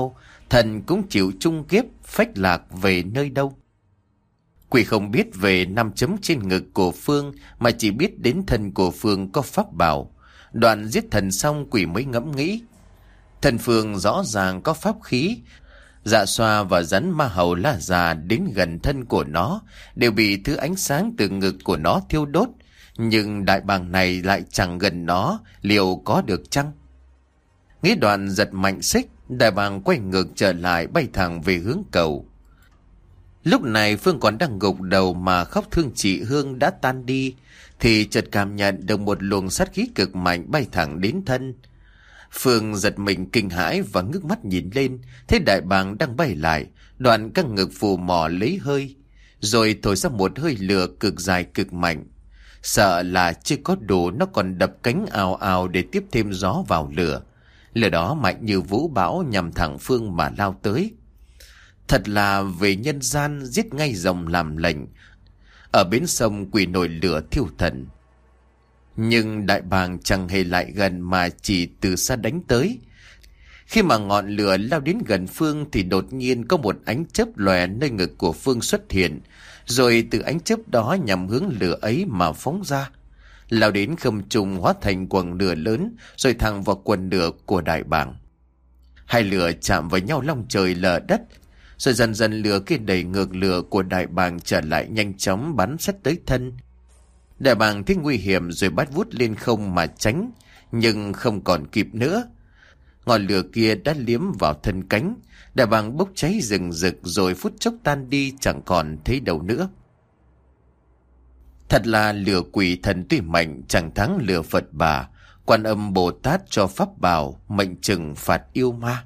thần cũng chịu chung kiếp phách lạc về nơi đâu. Quỷ không biết về năm chấm trên ngực của Phương, mà chỉ biết đến thân của Phương có pháp bảo. Đoạn giết thần xong, quỷ mới ngẫm nghĩ. Thần Phương rõ ràng có pháp khí. Dạ xoa và rắn ma hầu la già đến gần thân của nó đều bị thứ ánh sáng từ ngực của nó thiêu đốt. Nhưng đại bàng này lại chẳng gần nó, liệu có được chăng? Nghĩ đoạn giật mạnh xích, đại bàng quay ngược trở lại, bay thẳng về hướng cầu. Lúc này Phương còn đang gục đầu mà khóc thương chị Hương đã tan đi, thì chợt cảm nhận được một luồng sát khí cực mạnh bay thẳng đến thân. Phương giật mình kinh hãi và ngước mắt nhìn lên, thấy đại bàng đang bay lại, đoạn căng ngực phù mò lấy hơi, rồi thổi ra một hơi lửa cực dài cực mạnh. Sợ là chưa có đủ, nó còn đập cánh ào ào để tiếp thêm gió vào lửa. Lửa đó mạnh như vũ bão nhằm thẳng Phương mà lao tới. Thật là về nhân gian giết ngay rồng làm lệnh. Ở bến sông quỷ nổi lửa thiêu thần. Nhưng đại bàng chẳng hề lại gần mà chỉ từ xa đánh tới. Khi mà ngọn lửa lao đến gần Phương thì đột nhiên có một ánh chớp lòe nơi ngực của Phương xuất hiện. Rồi từ ánh chớp đó nhằm hướng lửa ấy mà phóng ra. Lao đến không trung hóa thành quần lửa lớn rồi thẳng vào quần lửa của đại bàng. Hai lửa chạm vào nhau long trời lở đất. Rồi dần dần lửa kia đẩy ngược lửa của đại bàng trở lại, nhanh chóng bắn sát tới thân. Đại bàng thấy nguy hiểm rồi bắt vút lên không mà tránh, nhưng không còn kịp nữa. Ngọn lửa kia đã liếm vào thân cánh, đại bàng bốc cháy rừng rực rồi phút chốc tan đi, chẳng còn thấy đâu nữa. Thật là lửa quỷ thần tuy mạnh chẳng thắng lửa Phật Bà, Quan Âm Bồ Tát cho pháp bảo, mệnh trừng phạt yêu ma.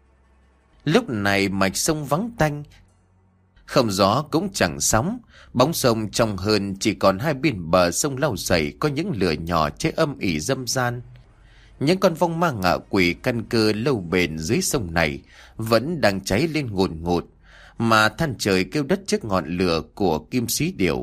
Lúc này mạch sông vắng tanh, không gió cũng chẳng sóng, bóng sông trong hơn chỉ còn hai bên bờ sông lau dày có những lửa nhỏ cháy âm ỉ dâm gian. Những con vong ma ngạ quỷ căn cơ lâu bền dưới sông này vẫn đang cháy lên ngùn ngụt, mà than trời kêu đất trước ngọn lửa của Kim Sĩ Điểu.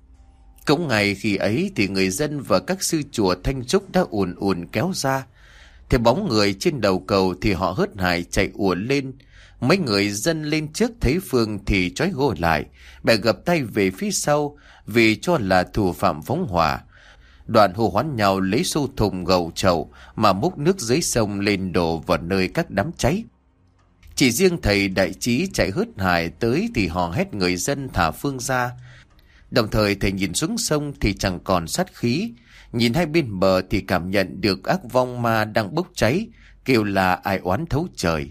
Cũng ngày khi ấy thì người dân và các sư chùa Thanh Trúc đã ùn ùn kéo ra. Thấy bóng người trên đầu cầu thì họ hớt hải chạy ùa lên. Mấy người dân lên trước thấy Phương thì trói gô lại, bè gập tay về phía sau vì cho là thủ phạm phóng hỏa. Đoạn hô hoán nhau lấy xô thùng gầu chậu mà múc nước dưới sông lên đổ vào nơi các đám cháy. Chỉ riêng thầy đại trí chạy hớt hải tới thì hò hét người dân thả Phương ra. Đồng thời thầy nhìn xuống sông thì chẳng còn sát khí, nhìn hai bên bờ thì cảm nhận được ác vong ma đang bốc cháy, kêu là ai oán thấu trời.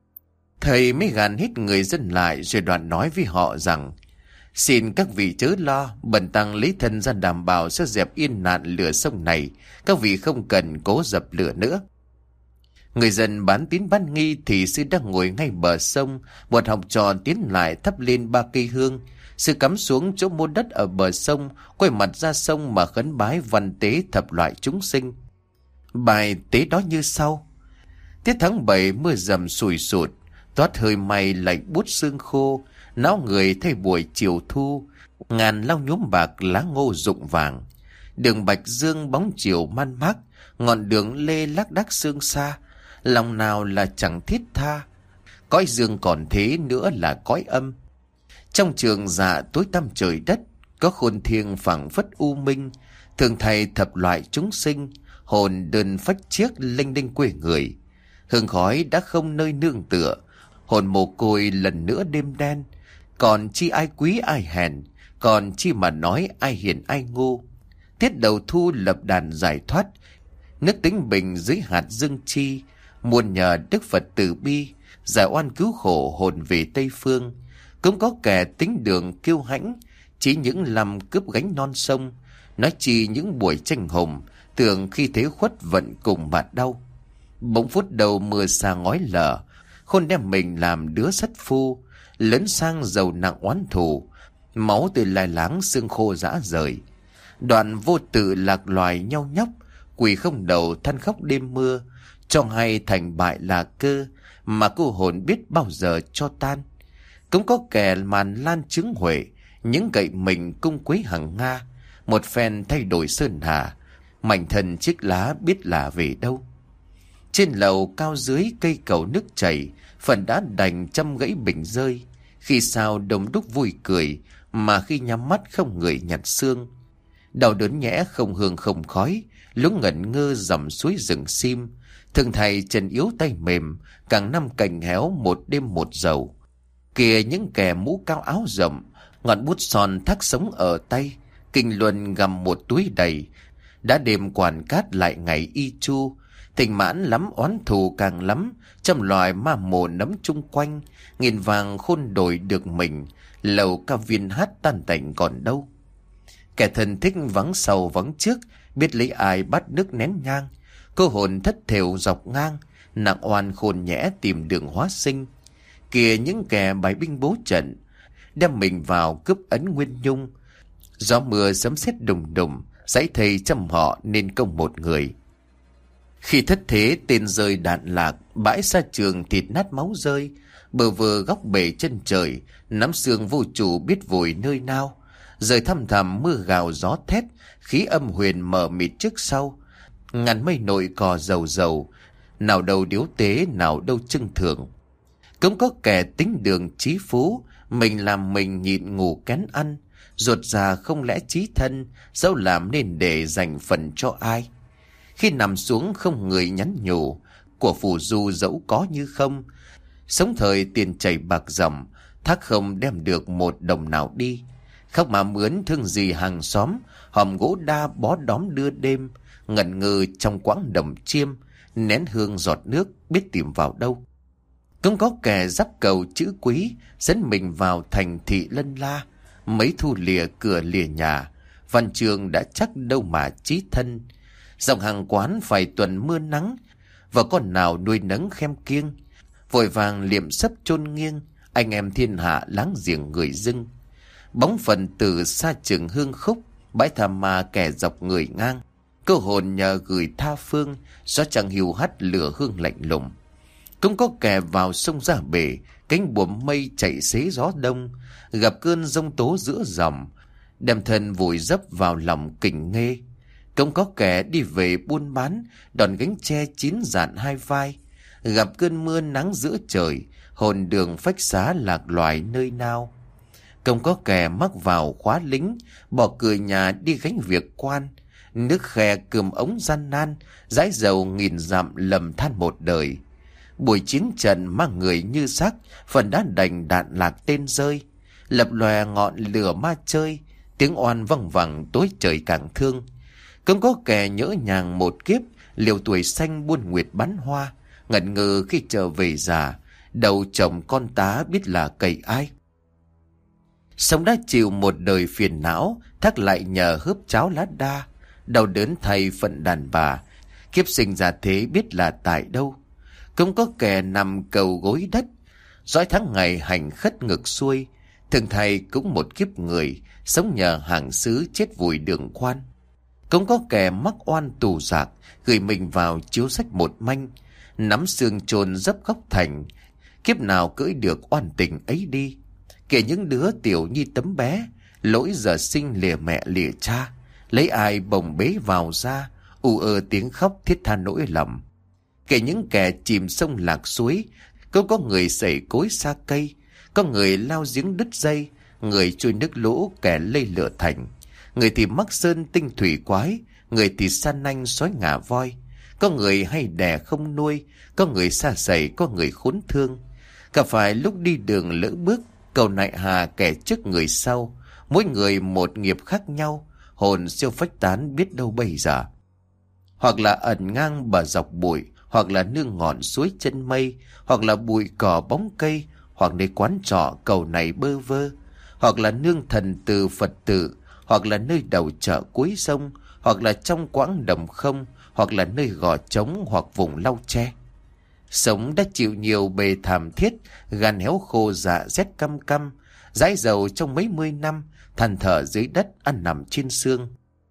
Thầy mới gàn hết người dân lại rồi đoạn nói với họ rằng: xin các vị chớ lo, bần tăng lấy thân ra đảm bảo sẽ dẹp yên nạn lửa sông này, các vị không cần cố dập lửa nữa. Người dân bán tín bán nghi thì sư đang ngồi ngay bờ sông, một học trò tiến lại thắp lên ba cây hương. Sư cắm xuống chỗ mô đất ở bờ sông, quay mặt ra sông mà khấn bái văn tế thập loại chúng sinh. Bài tế đó như sau: tiết tháng bảy mưa rầm sùi sụt, toát hơi may lạnh buốt sương khô, não người thay buổi chiều thu, ngàn lau nhuốm bạc lá ngô rụng vàng. Đường bạch dương bóng chiều man mác, ngọn đường lê lác đác sương xa, lòng nào là chẳng thiết tha, cõi dương còn thế nữa là cõi âm. Trong trường dạ tối tăm trời đất, có khôn thiêng phảng phất u minh, thường thầy thập loại chúng sinh, hồn đơn phách chiếc linh đinh quê người. Hương khói đã không nơi nương tựa, hồn mồ côi lần nữa đêm đen. Còn chi ai quý ai hèn, còn chi mà nói ai hiền ai ngu. Tiết đầu thu lập đàn giải thoát, nước tính bình dưới hạt dương chi. Muôn nhờ Đức Phật từ bi, giải oan cứu khổ hồn về Tây Phương. Cũng có kẻ tính đường kiêu hãnh, chỉ những làm cướp gánh non sông. Nói chi những buổi tranh hùng, tưởng khi thế khuất vận cùng mà đau. Bỗng phút đầu mưa xa ngói lở, khôn đem mình làm đứa sắt phu. Lớn sang giàu nặng oán thù, máu từ lai láng xương khô rã rời. Đoạn vô tự lạc loài nhau nhóc, quỷ không đầu than khóc đêm mưa. Cho hay thành bại là cơ, mà cô hồn biết bao giờ cho tan. Cũng có kẻ màn lan chứng huệ, những gậy mình cung quế hằng nga. Một phen thay đổi sơn hà, mảnh thân chiếc lá biết là về đâu. Trên lầu cao dưới cây cầu nước chảy, phần đã đành trăm gãy bình rơi. Khi sao đông đúc vui cười, mà khi nhắm mắt không người nhặt xương. Đau đớn nhẽ không hương không khói, lúc ngẩn ngơ dòng suối rừng sim. Thường thầy chân yếu tay mềm, càng năm cành héo một đêm một dầu. Kìa những kẻ mũ cao áo rộng, ngọn bút son thắt sống ở tay, kinh luân gầm một túi đầy. Đã đêm quản cát lại ngày y chu, tình mãn lắm oán thù càng lắm, trăm loài ma mồ nấm chung quanh, nghìn vàng khôn đổi được mình, lầu ca viên hát tan tành còn đâu. Kẻ thân thích vắng sau vắng trước, biết lấy ai bắt nước nén nhang, cô hồn thất thểu dọc ngang, nặng oan khôn nhẽ tìm đường hóa sinh. Kìa những kẻ bài binh bố trận, đem mình vào cướp ấn nguyên nhung. Gió mưa sấm sét đùng đùng, dãy thầy trăm họ nên công một người. Khi thất thế tên rơi đạn lạc, bãi xa trường thịt nát máu rơi, bờ vờ góc bể chân trời, nắm xương vô chủ biết vùi nơi nào. Rời thăm thẳm mưa gào gió thét, khí âm huyền mờ mịt trước sau. Ngàn mây nội cò dầu dầu, nào đâu điếu tế, nào đâu trưng thường. Cũng có kẻ tính đường chí phú, mình làm mình nhịn ngủ kén ăn, ruột già không lẽ chí thân, dẫu làm nên để dành phần cho ai. Khi nằm xuống không người nhắn nhủ, của phù du dẫu có như không. Sống thời tiền chảy bạc dòng, thác không đem được một đồng nào đi. Khóc mà mướn thương gì hàng xóm, hòm gỗ đa bó đóm đưa đêm. Ngẩn ngừ trong quãng đồng chiêm, nén hương giọt nước biết tìm vào đâu. Cũng có kẻ dắp cầu chữ quý, dẫn mình vào thành thị lân la. Mấy thu lìa cửa lìa nhà, văn trường đã chắc đâu mà chí thân. Dòng hàng quán phải tuần mưa nắng, và con nào nuôi nấng khem kiêng. Vội vàng liệm sấp chôn nghiêng, anh em thiên hạ láng giềng người dưng. Bóng phần từ xa trường hương khúc, bãi tha ma kẻ dọc người ngang. Cơ hồn nhờ gửi tha phương, gió chẳng hiu hắt lửa hương lạnh lùng. Cũng có kẻ vào sông ra bể, cánh buồm mây chạy xế gió đông. Gặp cơn giông tố giữa dòng, đem thân vùi dấp vào lòng kình nghê. Cũng có kẻ đi về buôn bán, đòn gánh tre chín dạn hai vai. Gặp cơn mưa nắng giữa trời, hồn đường phách xá lạc loài nơi nào. Cũng có kẻ mắc vào khóa lính, bỏ cửa nhà đi gánh việc quan. Nước khe cườm ống gian nan, dãi dầu nghìn dặm lầm than một đời. Buổi chiến trận mang người như xác, phần đã đành đạn lạc tên rơi. Lập lòe ngọn lửa ma chơi, tiếng oan văng vẳng tối trời càng thương. Cũng có kẻ nhỡ nhàng một kiếp, liều tuổi xanh buôn nguyệt bắn hoa. Ngẩn ngừ khi trở về già, đầu chồng con tá biết là cày ai. Sống đã chịu một đời phiền não, thác lại nhờ hớp cháo lá đa. Đau đớn thay phận đàn bà, kiếp sinh ra thế biết là tại đâu. Cũng có kẻ nằm cầu gối đất, dõi tháng ngày hành khất ngực xuôi. Thường thầy cũng một kiếp người, sống nhờ hàng xứ chết vùi đường khoan. Cũng có kẻ mắc oan tù giặc, gửi mình vào chiếu sách một manh, nắm xương chôn dấp góc thành. Kiếp nào cưỡi được oan tình ấy đi. Kể những đứa tiểu nhi tấm bé, lỗi giờ sinh lìa mẹ lìa cha. Lấy ai bồng bế vào ra, u ơ tiếng khóc thiết tha nỗi lầm. Kể những kẻ chìm sông lạc suối, cũng có người sẩy cối xa cây. Có người lao giếng đứt dây, người trôi nước lũ, kẻ lây lửa thành. Người thì mắc sơn tinh thủy quái, người thì san nanh sói ngả voi. Có người hay đẻ không nuôi, có người xa xầy, có người khốn thương. Cả phải lúc đi đường lỡ bước, cầu nại hà kẻ trước người sau. Mỗi người một nghiệp khác nhau, hồn siêu phách tán biết đâu bây giờ. Hoặc là ẩn ngang bờ dọc bụi, hoặc là nương ngọn suối chân mây, hoặc là bụi cỏ bóng cây, hoặc nơi quán trọ cầu này bơ vơ, hoặc là nương thần từ Phật tử, hoặc là nơi đầu chợ cuối sông, hoặc là trong quãng đồng không, hoặc là nơi gò trống hoặc vùng lau tre. Sống đã chịu nhiều bề thảm thiết, gan héo khô dạ rét căm căm, dãi dầu trong mấy mươi năm, than thở dưới đất ăn nằm trên xương.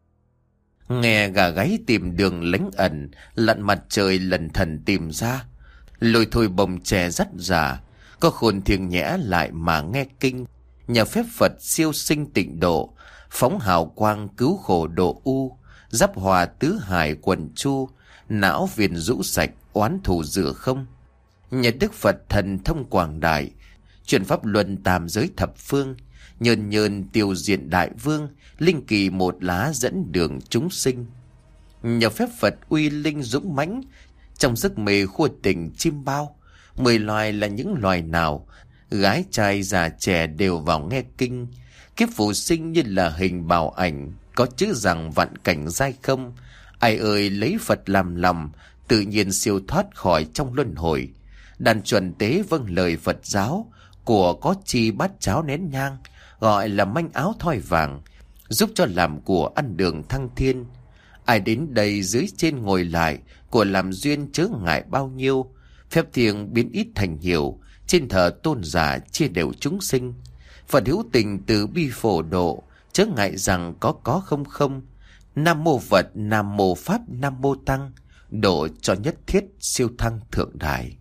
Nghe gà gáy tìm đường lánh ẩn, lặn mặt trời lần thần tìm ra. Lôi thôi bồng chè dắt giả, có khôn thiêng nhẽ lại mà nghe kinh. Nhờ phép Phật siêu sinh tịnh độ, phóng hào quang cứu khổ độ u. Giáp hòa tứ hải quần chu, não viền rũ sạch, oán thù rửa không. Nhà Đức Phật thần thông quảng đại, chuyển pháp luân tam giới thập phương, nhơn nhơn tiêu diệt đại vương, linh kỳ một lá dẫn đường chúng sinh. Nhờ phép Phật uy linh dũng mãnh, trong giấc mê khua tình chim bao. Mười loài là những loài nào, gái trai già trẻ đều vào nghe kinh. Kiếp phụ sinh như là hình bào ảnh, có chữ rằng vạn cảnh giai không. Ai ơi lấy Phật làm lòng, tự nhiên siêu thoát khỏi trong luân hồi. Đàn chuẩn tế vâng lời Phật giáo, của có chi bát cháo nén nhang, gọi là manh áo thoi vàng, giúp cho làm của ăn đường thăng thiên. Ai đến đây dưới trên ngồi lại, của làm duyên chớ ngại bao nhiêu. Phép thiêng biến ít thành nhiều, trên thờ tôn giả chia đều chúng sinh. Phật hữu tình từ bi phổ độ, chớ ngại rằng có có không không. Nam mô Phật, Nam mô Pháp, Nam mô Tăng, độ cho nhất thiết siêu thăng thượng đài.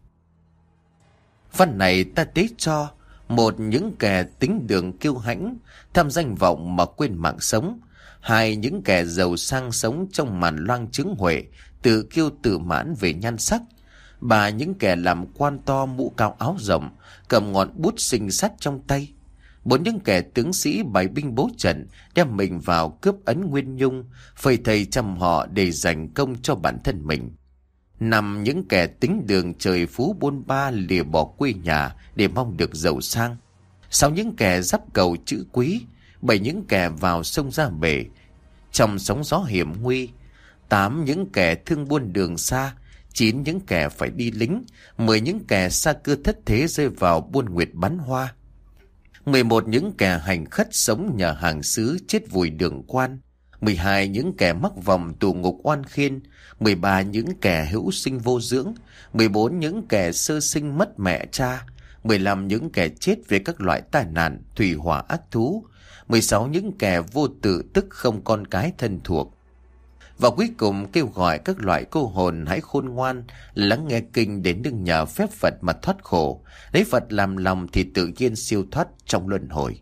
Văn này ta tế cho một, những kẻ tính đường kiêu hãnh, tham danh vọng mà quên mạng sống. Hai, những kẻ giàu sang sống trong màn loang chứng huệ, tự kiêu tự mãn về nhan sắc. Ba, những kẻ làm quan to mũ cao áo rộng, cầm ngọn bút sinh sắt trong tay. Bốn, những kẻ tướng sĩ bày binh bố trận, đem mình vào cướp ấn Nguyên Nhung, phơi thầy chăm họ để dành công cho bản thân mình. Năm, những kẻ tính đường trời phú buôn ba, lìa bỏ quê nhà để mong được giàu sang. Sáu, những kẻ giáp cầu chữ quý. Bảy, những kẻ vào sông ra bể trong sóng gió hiểm nguy. Tám, những kẻ thương buôn đường xa. Chín, những kẻ phải đi lính. Mười, những kẻ xa cơ thất thế rơi vào buôn nguyệt bắn hoa. Mười một, những kẻ hành khất sống nhờ hàng xứ chết vùi đường quan. Mười hai, những kẻ mắc vòng tù ngục oan khiên. Mười ba, những kẻ hữu sinh vô dưỡng. Mười bốn, những kẻ sơ sinh mất mẹ cha. Mười lăm, những kẻ chết về các loại tai nạn, thủy hỏa ác thú. Mười sáu, những kẻ vô tự tức không con cái thân thuộc. Và cuối cùng kêu gọi các loại cô hồn hãy khôn ngoan, lắng nghe kinh để nương nhờ phép Phật mà thoát khổ. Lấy Phật làm lòng thì tự nhiên siêu thoát trong luân hồi.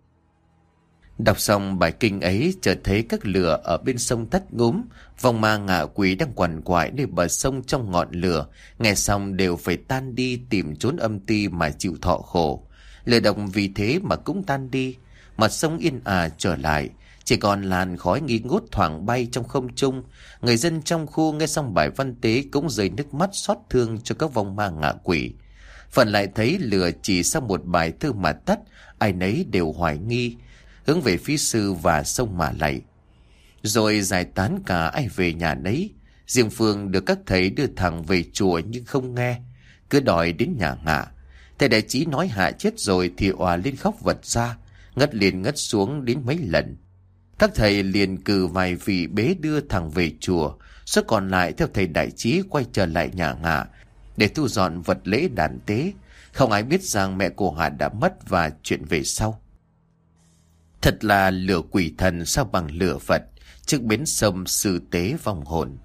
Đọc xong bài kinh ấy, chợt thấy các lửa ở bên sông tắt ngúm, vong ma ngạ quỷ đang quằn quại nơi bờ sông trong ngọn lửa, nghe xong đều phải tan đi tìm chốn âm ti mà chịu thọ khổ. Lửa độc vì thế mà cũng tan đi, mặt sông yên ả trở lại, chỉ còn làn khói nghi ngút thoảng bay trong không trung. Người dân trong khu nghe xong bài văn tế cũng rơi nước mắt xót thương cho các vong ma ngạ quỷ. Phần lại thấy lửa chỉ sau một bài thơ mà tắt, ai nấy đều hoài nghi, hướng về phía sư và sông mà lạy. Rồi giải tán cả ai về nhà nấy. Riêng Phương được các thầy đưa thẳng về chùa nhưng không nghe, cứ đòi đến nhà ngạ. Thầy đại trí nói Hạ chết rồi thì òa lên khóc vật ra, ngất liền ngất xuống đến mấy lần. Các thầy liền cử vài vị bế đưa thẳng về chùa, số còn lại theo thầy đại trí quay trở lại nhà ngạ để thu dọn vật lễ đàn tế. Không ai biết rằng mẹ của Hạ đã mất và chuyện về sau. Thật là lửa quỷ thần sao bằng lửa Phật, trước bến sông xử tế vong hồn.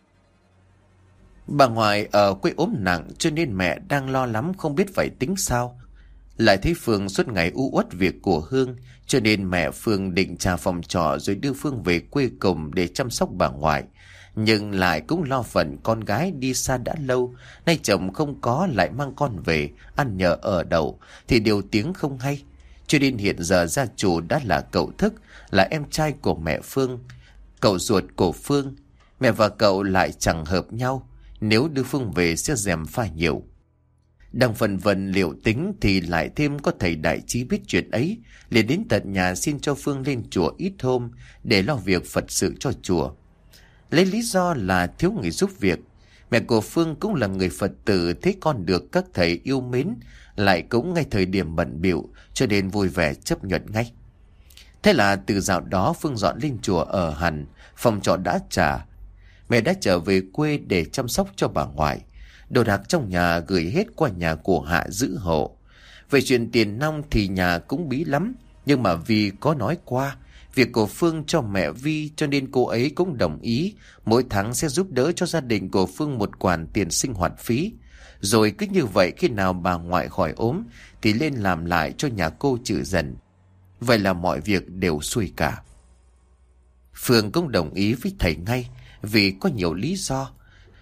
Bà ngoại ở quê ốm nặng cho nên mẹ đang lo lắm không biết phải tính sao. Lại thấy Phương suốt ngày u uất việc của Hương, cho nên mẹ Phương định trả phòng trọ rồi đưa Phương về quê cùng để chăm sóc bà ngoại. Nhưng lại cũng lo phận con gái đi xa đã lâu, nay chồng không có lại mang con về, ăn nhờ ở đậu thì điều tiếng không hay. Cho nên hiện giờ gia chủ đã là cậu Thức, là em trai của mẹ Phương, cậu ruột của Phương. Mẹ và cậu lại chẳng hợp nhau, nếu đưa Phương về sẽ gièm pha nhiều. Đang phần vần liệu tính thì lại thêm có thầy đại trí biết chuyện ấy, liền đến tận nhà xin cho Phương lên chùa ít hôm để lo việc Phật sự cho chùa. Lấy lý do là thiếu người giúp việc. Mẹ của Phương cũng là người Phật tử, thấy con được các thầy yêu mến, lại cũng ngay thời điểm bận bịu cho nên vui vẻ chấp nhận ngay. Thế là từ dạo đó Phương dọn lên chùa ở hẳn, phòng trọ đã trả. Mẹ đã trở về quê để chăm sóc cho bà ngoại. Đồ đạc trong nhà gửi hết qua nhà của Hạ giữ hộ. Về chuyện tiền nong thì nhà cũng bí lắm, nhưng mà vì có nói qua việc của Phương cho mẹ Vi cho nên cô ấy cũng đồng ý mỗi tháng sẽ giúp đỡ cho gia đình của Phương một khoản tiền sinh hoạt phí. Rồi cứ như vậy khi nào bà ngoại khỏi ốm thì lên làm lại cho nhà cô trừ dần. Vậy là mọi việc đều xuôi cả. Phương cũng đồng ý với thầy ngay vì có nhiều lý do.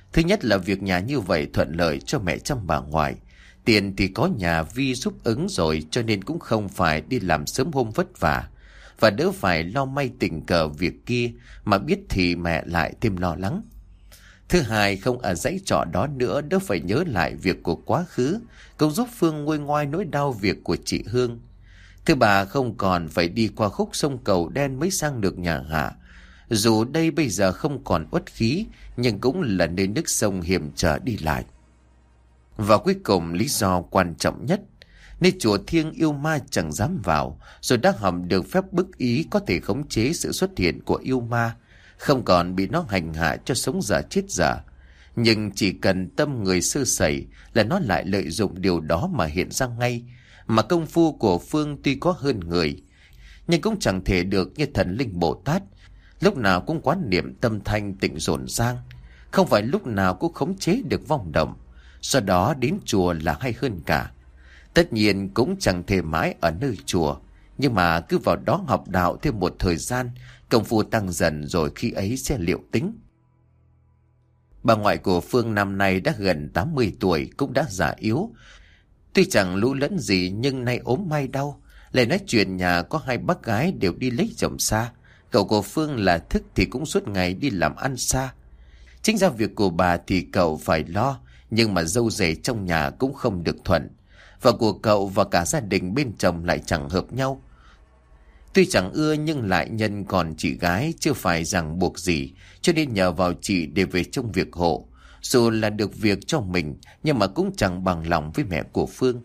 Thứ nhất là việc nhà như vậy thuận lợi cho mẹ chăm bà ngoại. Tiền thì có nhà Vi giúp ứng rồi, cho nên cũng không phải đi làm sớm hôm vất vả, và đỡ phải lo may tình cờ việc kia, mà biết thì mẹ lại thêm lo lắng. Thứ hai, không ở dãy trọ đó nữa, đỡ phải nhớ lại việc của quá khứ, cũng giúp Phương nguôi ngoai nỗi đau việc của chị Hương. Thứ ba, không còn phải đi qua khúc sông Cầu Đen mới sang được nhà Hạ. Dù đây bây giờ không còn uất khí, nhưng cũng là nơi nước sông hiểm trở đi lại. Và cuối cùng, lý do quan trọng nhất, nơi chùa thiêng yêu ma chẳng dám vào, rồi đã hầm được phép bức ý có thể khống chế sự xuất hiện của yêu ma, không còn bị nó hành hạ cho sống dở chết dở. Nhưng chỉ cần tâm người sơ sẩy là nó lại lợi dụng điều đó mà hiện ra ngay. Mà công phu của Phương tuy có hơn người, nhưng cũng chẳng thể được như thần linh Bồ Tát, lúc nào cũng quán niệm tâm thanh tịnh rộn rang, không phải lúc nào cũng khống chế được vong động. Do đó đến chùa là hay hơn cả. Tất nhiên cũng chẳng thể mãi ở nơi chùa, nhưng mà cứ vào đó học đạo thêm một thời gian, công phu tăng dần rồi khi ấy sẽ liệu tính. Bà ngoại của Phương năm nay đã gần tám mươi tuổi, cũng đã già yếu. Tuy chẳng lũ lẫn gì nhưng nay ốm may đau. Lại nói chuyện nhà có hai bác gái đều đi lấy chồng xa. Cậu của Phương là Thức thì cũng suốt ngày đi làm ăn xa. Chính ra việc của bà thì cậu phải lo, nhưng mà dâu rể trong nhà cũng không được thuận. Và của cậu và cả gia đình bên chồng lại chẳng hợp nhau. Tuy chẳng ưa nhưng lại nhân còn chị gái, chưa phải ràng buộc gì, cho nên nhờ vào chị để về trông việc hộ. Dù là được việc cho mình, nhưng mà cũng chẳng bằng lòng với mẹ của Phương.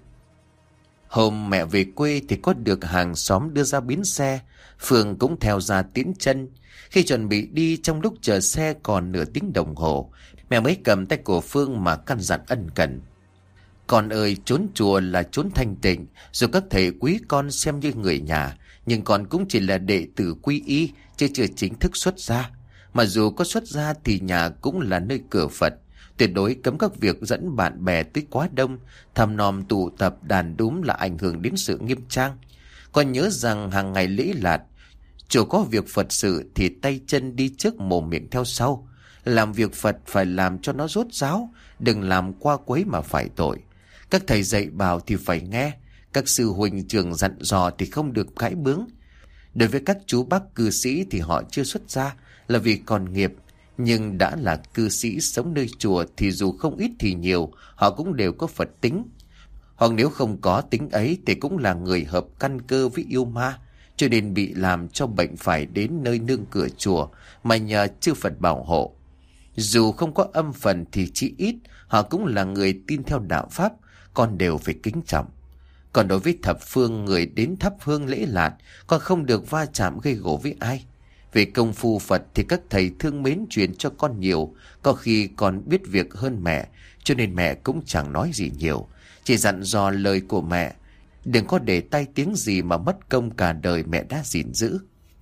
Hôm mẹ về quê thì có được hàng xóm đưa ra bến xe, Phương cũng theo ra tiến chân. Khi chuẩn bị đi, trong lúc chờ xe còn nửa tiếng đồng hồ, mẹ mới cầm tay của Phương mà căn dặn ân cần. Con ơi, trốn chùa là trốn thanh tịnh, dù các thầy quý con xem như người nhà, nhưng con cũng chỉ là đệ tử quy y, chứ chưa chính thức xuất gia. Mà dù có xuất gia thì nhà cũng là nơi cửa Phật, tuyệt đối cấm các việc dẫn bạn bè tới quá đông, thăm nom tụ tập đàn đúm là ảnh hưởng đến sự nghiêm trang. Con nhớ rằng hàng ngày lễ lạt, chủ có việc Phật sự thì tay chân đi trước mồm miệng theo sau. Làm việc Phật phải làm cho nó rốt ráo, đừng làm qua quấy mà phải tội. Các thầy dạy bảo thì phải nghe, các sư huynh trường dặn dò thì không được cãi bướng. Đối với các chú bác cư sĩ thì họ chưa xuất gia là vì còn nghiệp, nhưng đã là cư sĩ sống nơi chùa thì dù không ít thì nhiều, họ cũng đều có Phật tính. Hoặc nếu không có tính ấy thì cũng là người hợp căn cơ với yêu ma, cho nên bị làm cho bệnh phải đến nơi nương cửa chùa mà nhờ chư Phật bảo hộ. Dù không có âm phần thì chỉ ít họ cũng là người tin theo đạo Pháp, con đều phải kính trọng. Còn đối với thập phương người đến thắp hương lễ lạt, con không được va chạm gây gổ với ai. Về công phu Phật thì các thầy thương mến truyền cho con nhiều, có khi con biết việc hơn mẹ, cho nên mẹ cũng chẳng nói gì nhiều, chỉ dặn dò lời của mẹ, đừng có để tai tiếng gì mà mất công cả đời mẹ đã gìn giữ.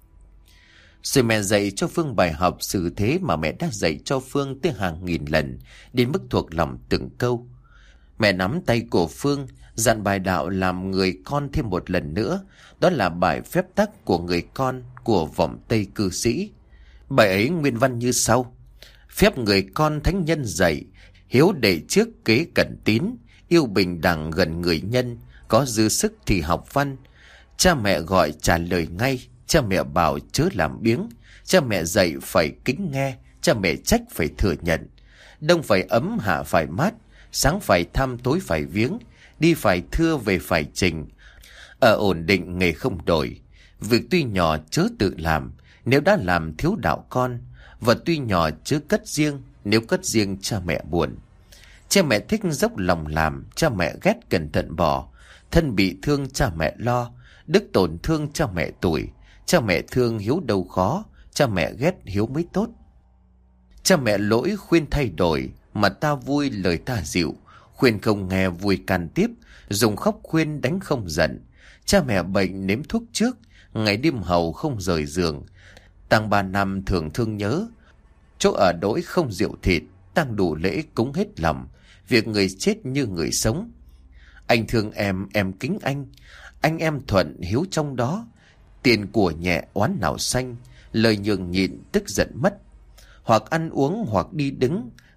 Rồi mẹ dạy cho Phương bài học xử thế mà mẹ đã dạy cho Phương tới hàng nghìn lần, đến mức thuộc lòng từng câu. Mẹ nắm tay của Phương, dặn bài đạo làm người con thêm một lần nữa, đó là bài phép tắc của người con của vòng Tây cư sĩ. Bài ấy nguyên văn như sau: phép người con thánh nhân dạy, hiếu đệ trước kế cẩn tín, yêu bình đẳng gần người nhân, có dư sức thì học văn. Cha mẹ gọi trả lời ngay, cha mẹ bảo chớ làm biếng, cha mẹ dạy phải kính nghe, cha mẹ trách phải thừa nhận. Đông phải ấm, hạ phải mát, sáng phải thăm, tối phải viếng, đi phải thưa, về phải trình. Ở ổn định nghề không đổi, việc tuy nhỏ chớ tự làm, nếu đã làm thiếu đạo con. Vật tuy nhỏ chớ cất riêng, nếu cất riêng cha mẹ buồn. Cha mẹ thích dốc lòng làm, cha mẹ ghét cẩn thận bỏ. Thân bị thương cha mẹ lo, đức tổn thương cha mẹ tuổi. Cha mẹ thương hiếu đâu khó, cha mẹ ghét hiếu mới tốt. Cha mẹ lỗi khuyên thay đổi, mà ta vui lời ta dịu. Khuyên không nghe vui can tiếp, dùng khóc khuyên đánh không giận. Cha mẹ bệnh nếm thuốc trước, ngày đêm hầu không rời giường. Tang ba năm thường thương nhớ, chỗ ở đỗi không rượu thịt. Tang đủ lễ cúng hết lòng, việc người chết như người sống. Anh thương em, em kính anh, anh em thuận hiếu trong đó. Tiền của nhẹ oán nào xanh, lời nhường nhịn tức giận mất. Hoặc ăn uống hoặc đi đứng,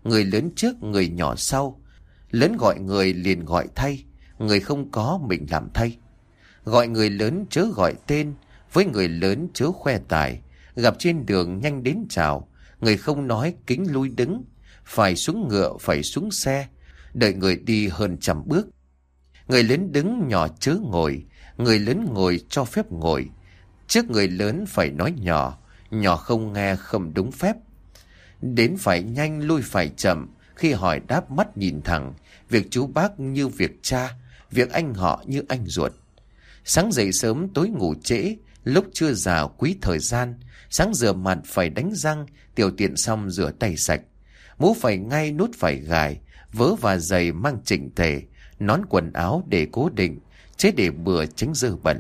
người lớn trước người nhỏ sau. Lớn gọi người liền gọi thay, người không có mình làm thay. Gọi người lớn chớ gọi tên, với người lớn chớ khoe tài. Gặp trên đường nhanh đến chào, người không nói kính lui đứng. Phải xuống ngựa phải xuống xe, đợi người đi hơn trăm bước. Người lớn đứng nhỏ chớ ngồi, người lớn ngồi cho phép ngồi. Trước người lớn phải nói nhỏ, nhỏ không nghe không đúng phép. Đến phải nhanh lui phải chậm, khi hỏi đáp mắt nhìn thẳng. Việc chú bác như việc cha, việc anh họ như anh ruột. Sáng dậy sớm tối ngủ trễ, lúc chưa già quý thời gian. Sáng rửa mặt phải đánh răng, tiểu tiện xong rửa tay sạch. Mũ phải ngay nút phải gài, vớ và giày mang chỉnh tề. Nón quần áo để cố định, chế để bừa tránh dơ bẩn.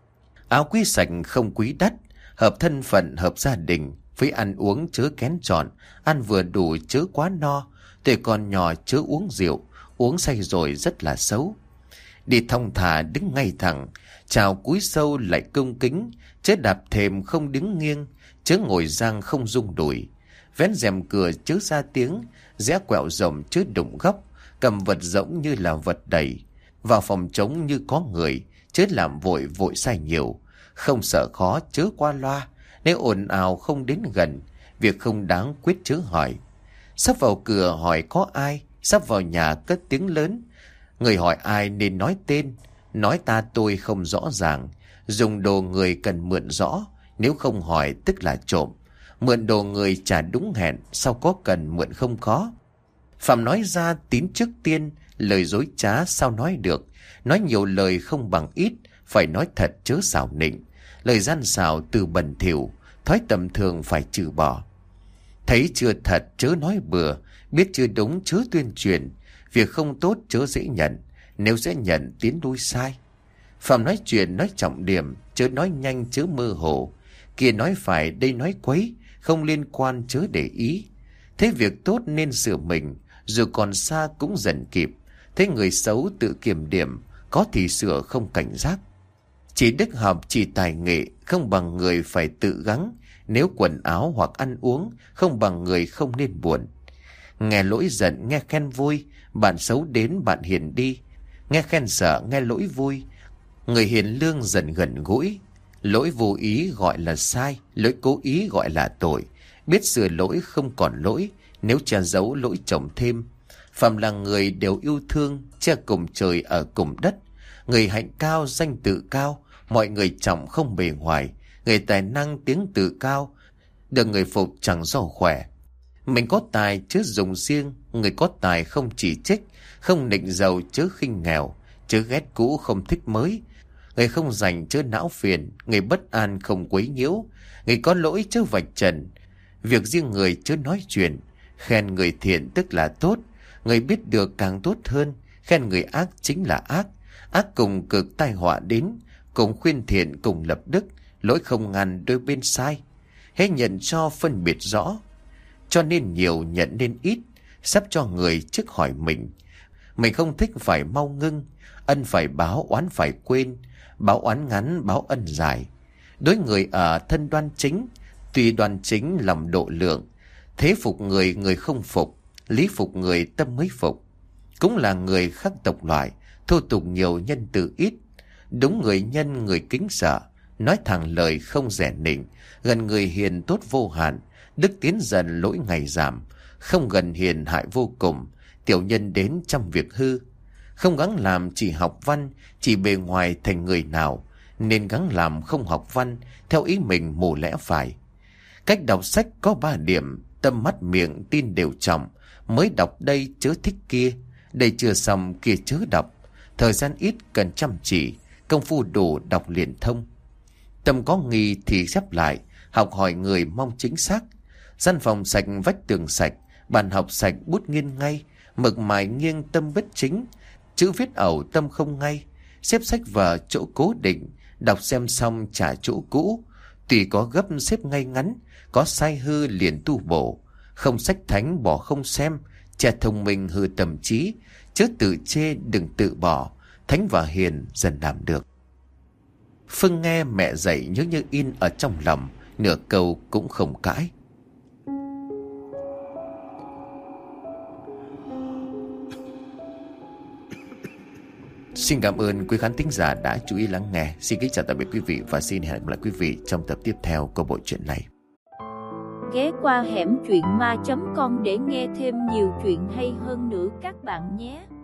Áo quý sạch không quý đắt, hợp thân phận hợp gia đình. Với ăn uống chớ kén chọn, ăn vừa đủ chớ quá no. Tuổi còn nhỏ chớ uống rượu, uống say rồi rất là xấu. Đi thong thả đứng ngay thẳng, chào cúi sâu lại cung kính. Chớ đạp thềm không đứng nghiêng, chớ ngồi giang không rung đùi. Vén rèm cửa chớ ra tiếng, rẽ quẹo rộng chớ đụng góc. Cầm vật rỗng như là vật đầy, vào phòng trống như có người, chớ làm vội vội sai nhiều. Không sợ khó chớ qua loa, nếu ồn ào không đến gần. Việc không đáng quyết chớ hỏi. Sắp vào cửa hỏi có ai, sắp vào nhà cất tiếng lớn. Người hỏi ai nên nói tên, nói ta tôi không rõ ràng. Dùng đồ người cần mượn rõ, nếu không hỏi tức là trộm. Mượn đồ người trả đúng hẹn, sau có cần mượn không có. Phạm nói ra tín trước tiên, lời dối trá sao nói được. Nói nhiều lời không bằng ít, phải nói thật chớ xảo nịnh. Lời gian xảo từ bẩn thỉu, thói tầm thường phải trừ bỏ. Thấy chưa thật chớ nói bừa, biết chưa đúng chớ tuyên truyền. Việc không tốt chớ dễ nhận, nếu dễ nhận tiến lui sai. Phạm nói chuyện nói trọng điểm, chớ nói nhanh chớ mơ hồ. Kia nói phải đây nói quấy, không liên quan chớ để ý. Thế việc tốt nên sửa mình, dù còn xa cũng dần kịp. Thế người xấu tự kiểm điểm, có thì sửa không cảnh giác. Chỉ đức học chỉ tài nghệ, không bằng người phải tự gắng. Nếu quần áo hoặc ăn uống, không bằng người không nên buồn. Nghe lỗi giận nghe khen vui, bạn xấu đến bạn hiền đi. Nghe khen sợ nghe lỗi vui, người hiền lương dần gần gũi. Lỗi vô ý gọi là sai, lỗi cố ý gọi là tội. Biết sửa lỗi không còn lỗi, nếu che giấu lỗi chồng thêm. Phạm là người đều yêu thương, che cùng trời ở cùng đất. Người hạnh cao danh tự cao, mọi người trọng không bề ngoài. Người tài năng tiếng tự cao, được người phục chẳng do khỏe. Mình có tài chứ dùng riêng, người có tài không chỉ trích. Không nịnh giàu chớ khinh nghèo, chớ ghét cũ không thích mới. Người không rảnh chớ não phiền, người bất an không quấy nhiễu. Người có lỗi chớ vạch trần, việc riêng người chớ nói chuyện. Khen người thiện tức là tốt, người biết được càng tốt hơn. Khen người ác chính là ác, ác cùng cực tai họa đến. Cùng khuyên thiện cùng lập đức, lỗi không ngăn đôi bên sai. Hễ nhận cho phân biệt rõ, cho nên nhiều nhận nên ít. Sắp cho người trước hỏi mình, mình không thích phải mau ngưng. Ân phải báo oán phải quên, báo oán ngắn báo ân dài. Đối người ở thân đoan chính, tùy đoan chính lòng độ lượng. Thế phục người người không phục, lý phục người tâm mới phục. Cũng là người khác tộc loại, thô tục nhiều nhân từ ít. Đúng người nhân người kính sợ, nói thẳng lời không rẻ nịnh. Gần người hiền tốt vô hạn, đức tiến dần lỗi ngày giảm. Không gần hiền hại vô cùng, tiểu nhân đến trăm việc hư. Không gắng làm chỉ học văn, chỉ bề ngoài thành người nào. Nên gắng làm không học văn, theo ý mình mù lẽ phải. Cách đọc sách có ba điểm, tâm mắt miệng tin đều trọng. Mới đọc đây chớ thích kia, đây chưa xong kia chớ đọc. Thời gian ít cần chăm chỉ, công phu đủ đọc liền thông. Tâm có nghi thì xếp lại, học hỏi người mong chính xác. Gian phòng sạch vách tường sạch, bàn học sạch bút nghiên ngay. Mực mài nghiêng tâm bất chính, chữ viết ẩu tâm không ngay. Xếp sách vào chỗ cố định, đọc xem xong trả chỗ cũ. Tùy có gấp xếp ngay ngắn, có sai hư liền tu bổ. Không sách thánh bỏ không xem, trẻ thông minh hư tâm trí. Chớ tự chê đừng tự bỏ, thánh và hiền dần làm được. Phương nghe mẹ dạy nhớ như in ở trong lòng, nửa câu cũng không cãi. Xin cảm ơn quý khán thính giả đã chú ý lắng nghe. Xin kính chào tạm biệt quý vị và xin hẹn gặp lại quý vị trong tập tiếp theo của bộ truyện này. Ghé qua hẻm truyện ma chấm com để nghe thêm nhiều chuyện hay hơn nữa các bạn nhé.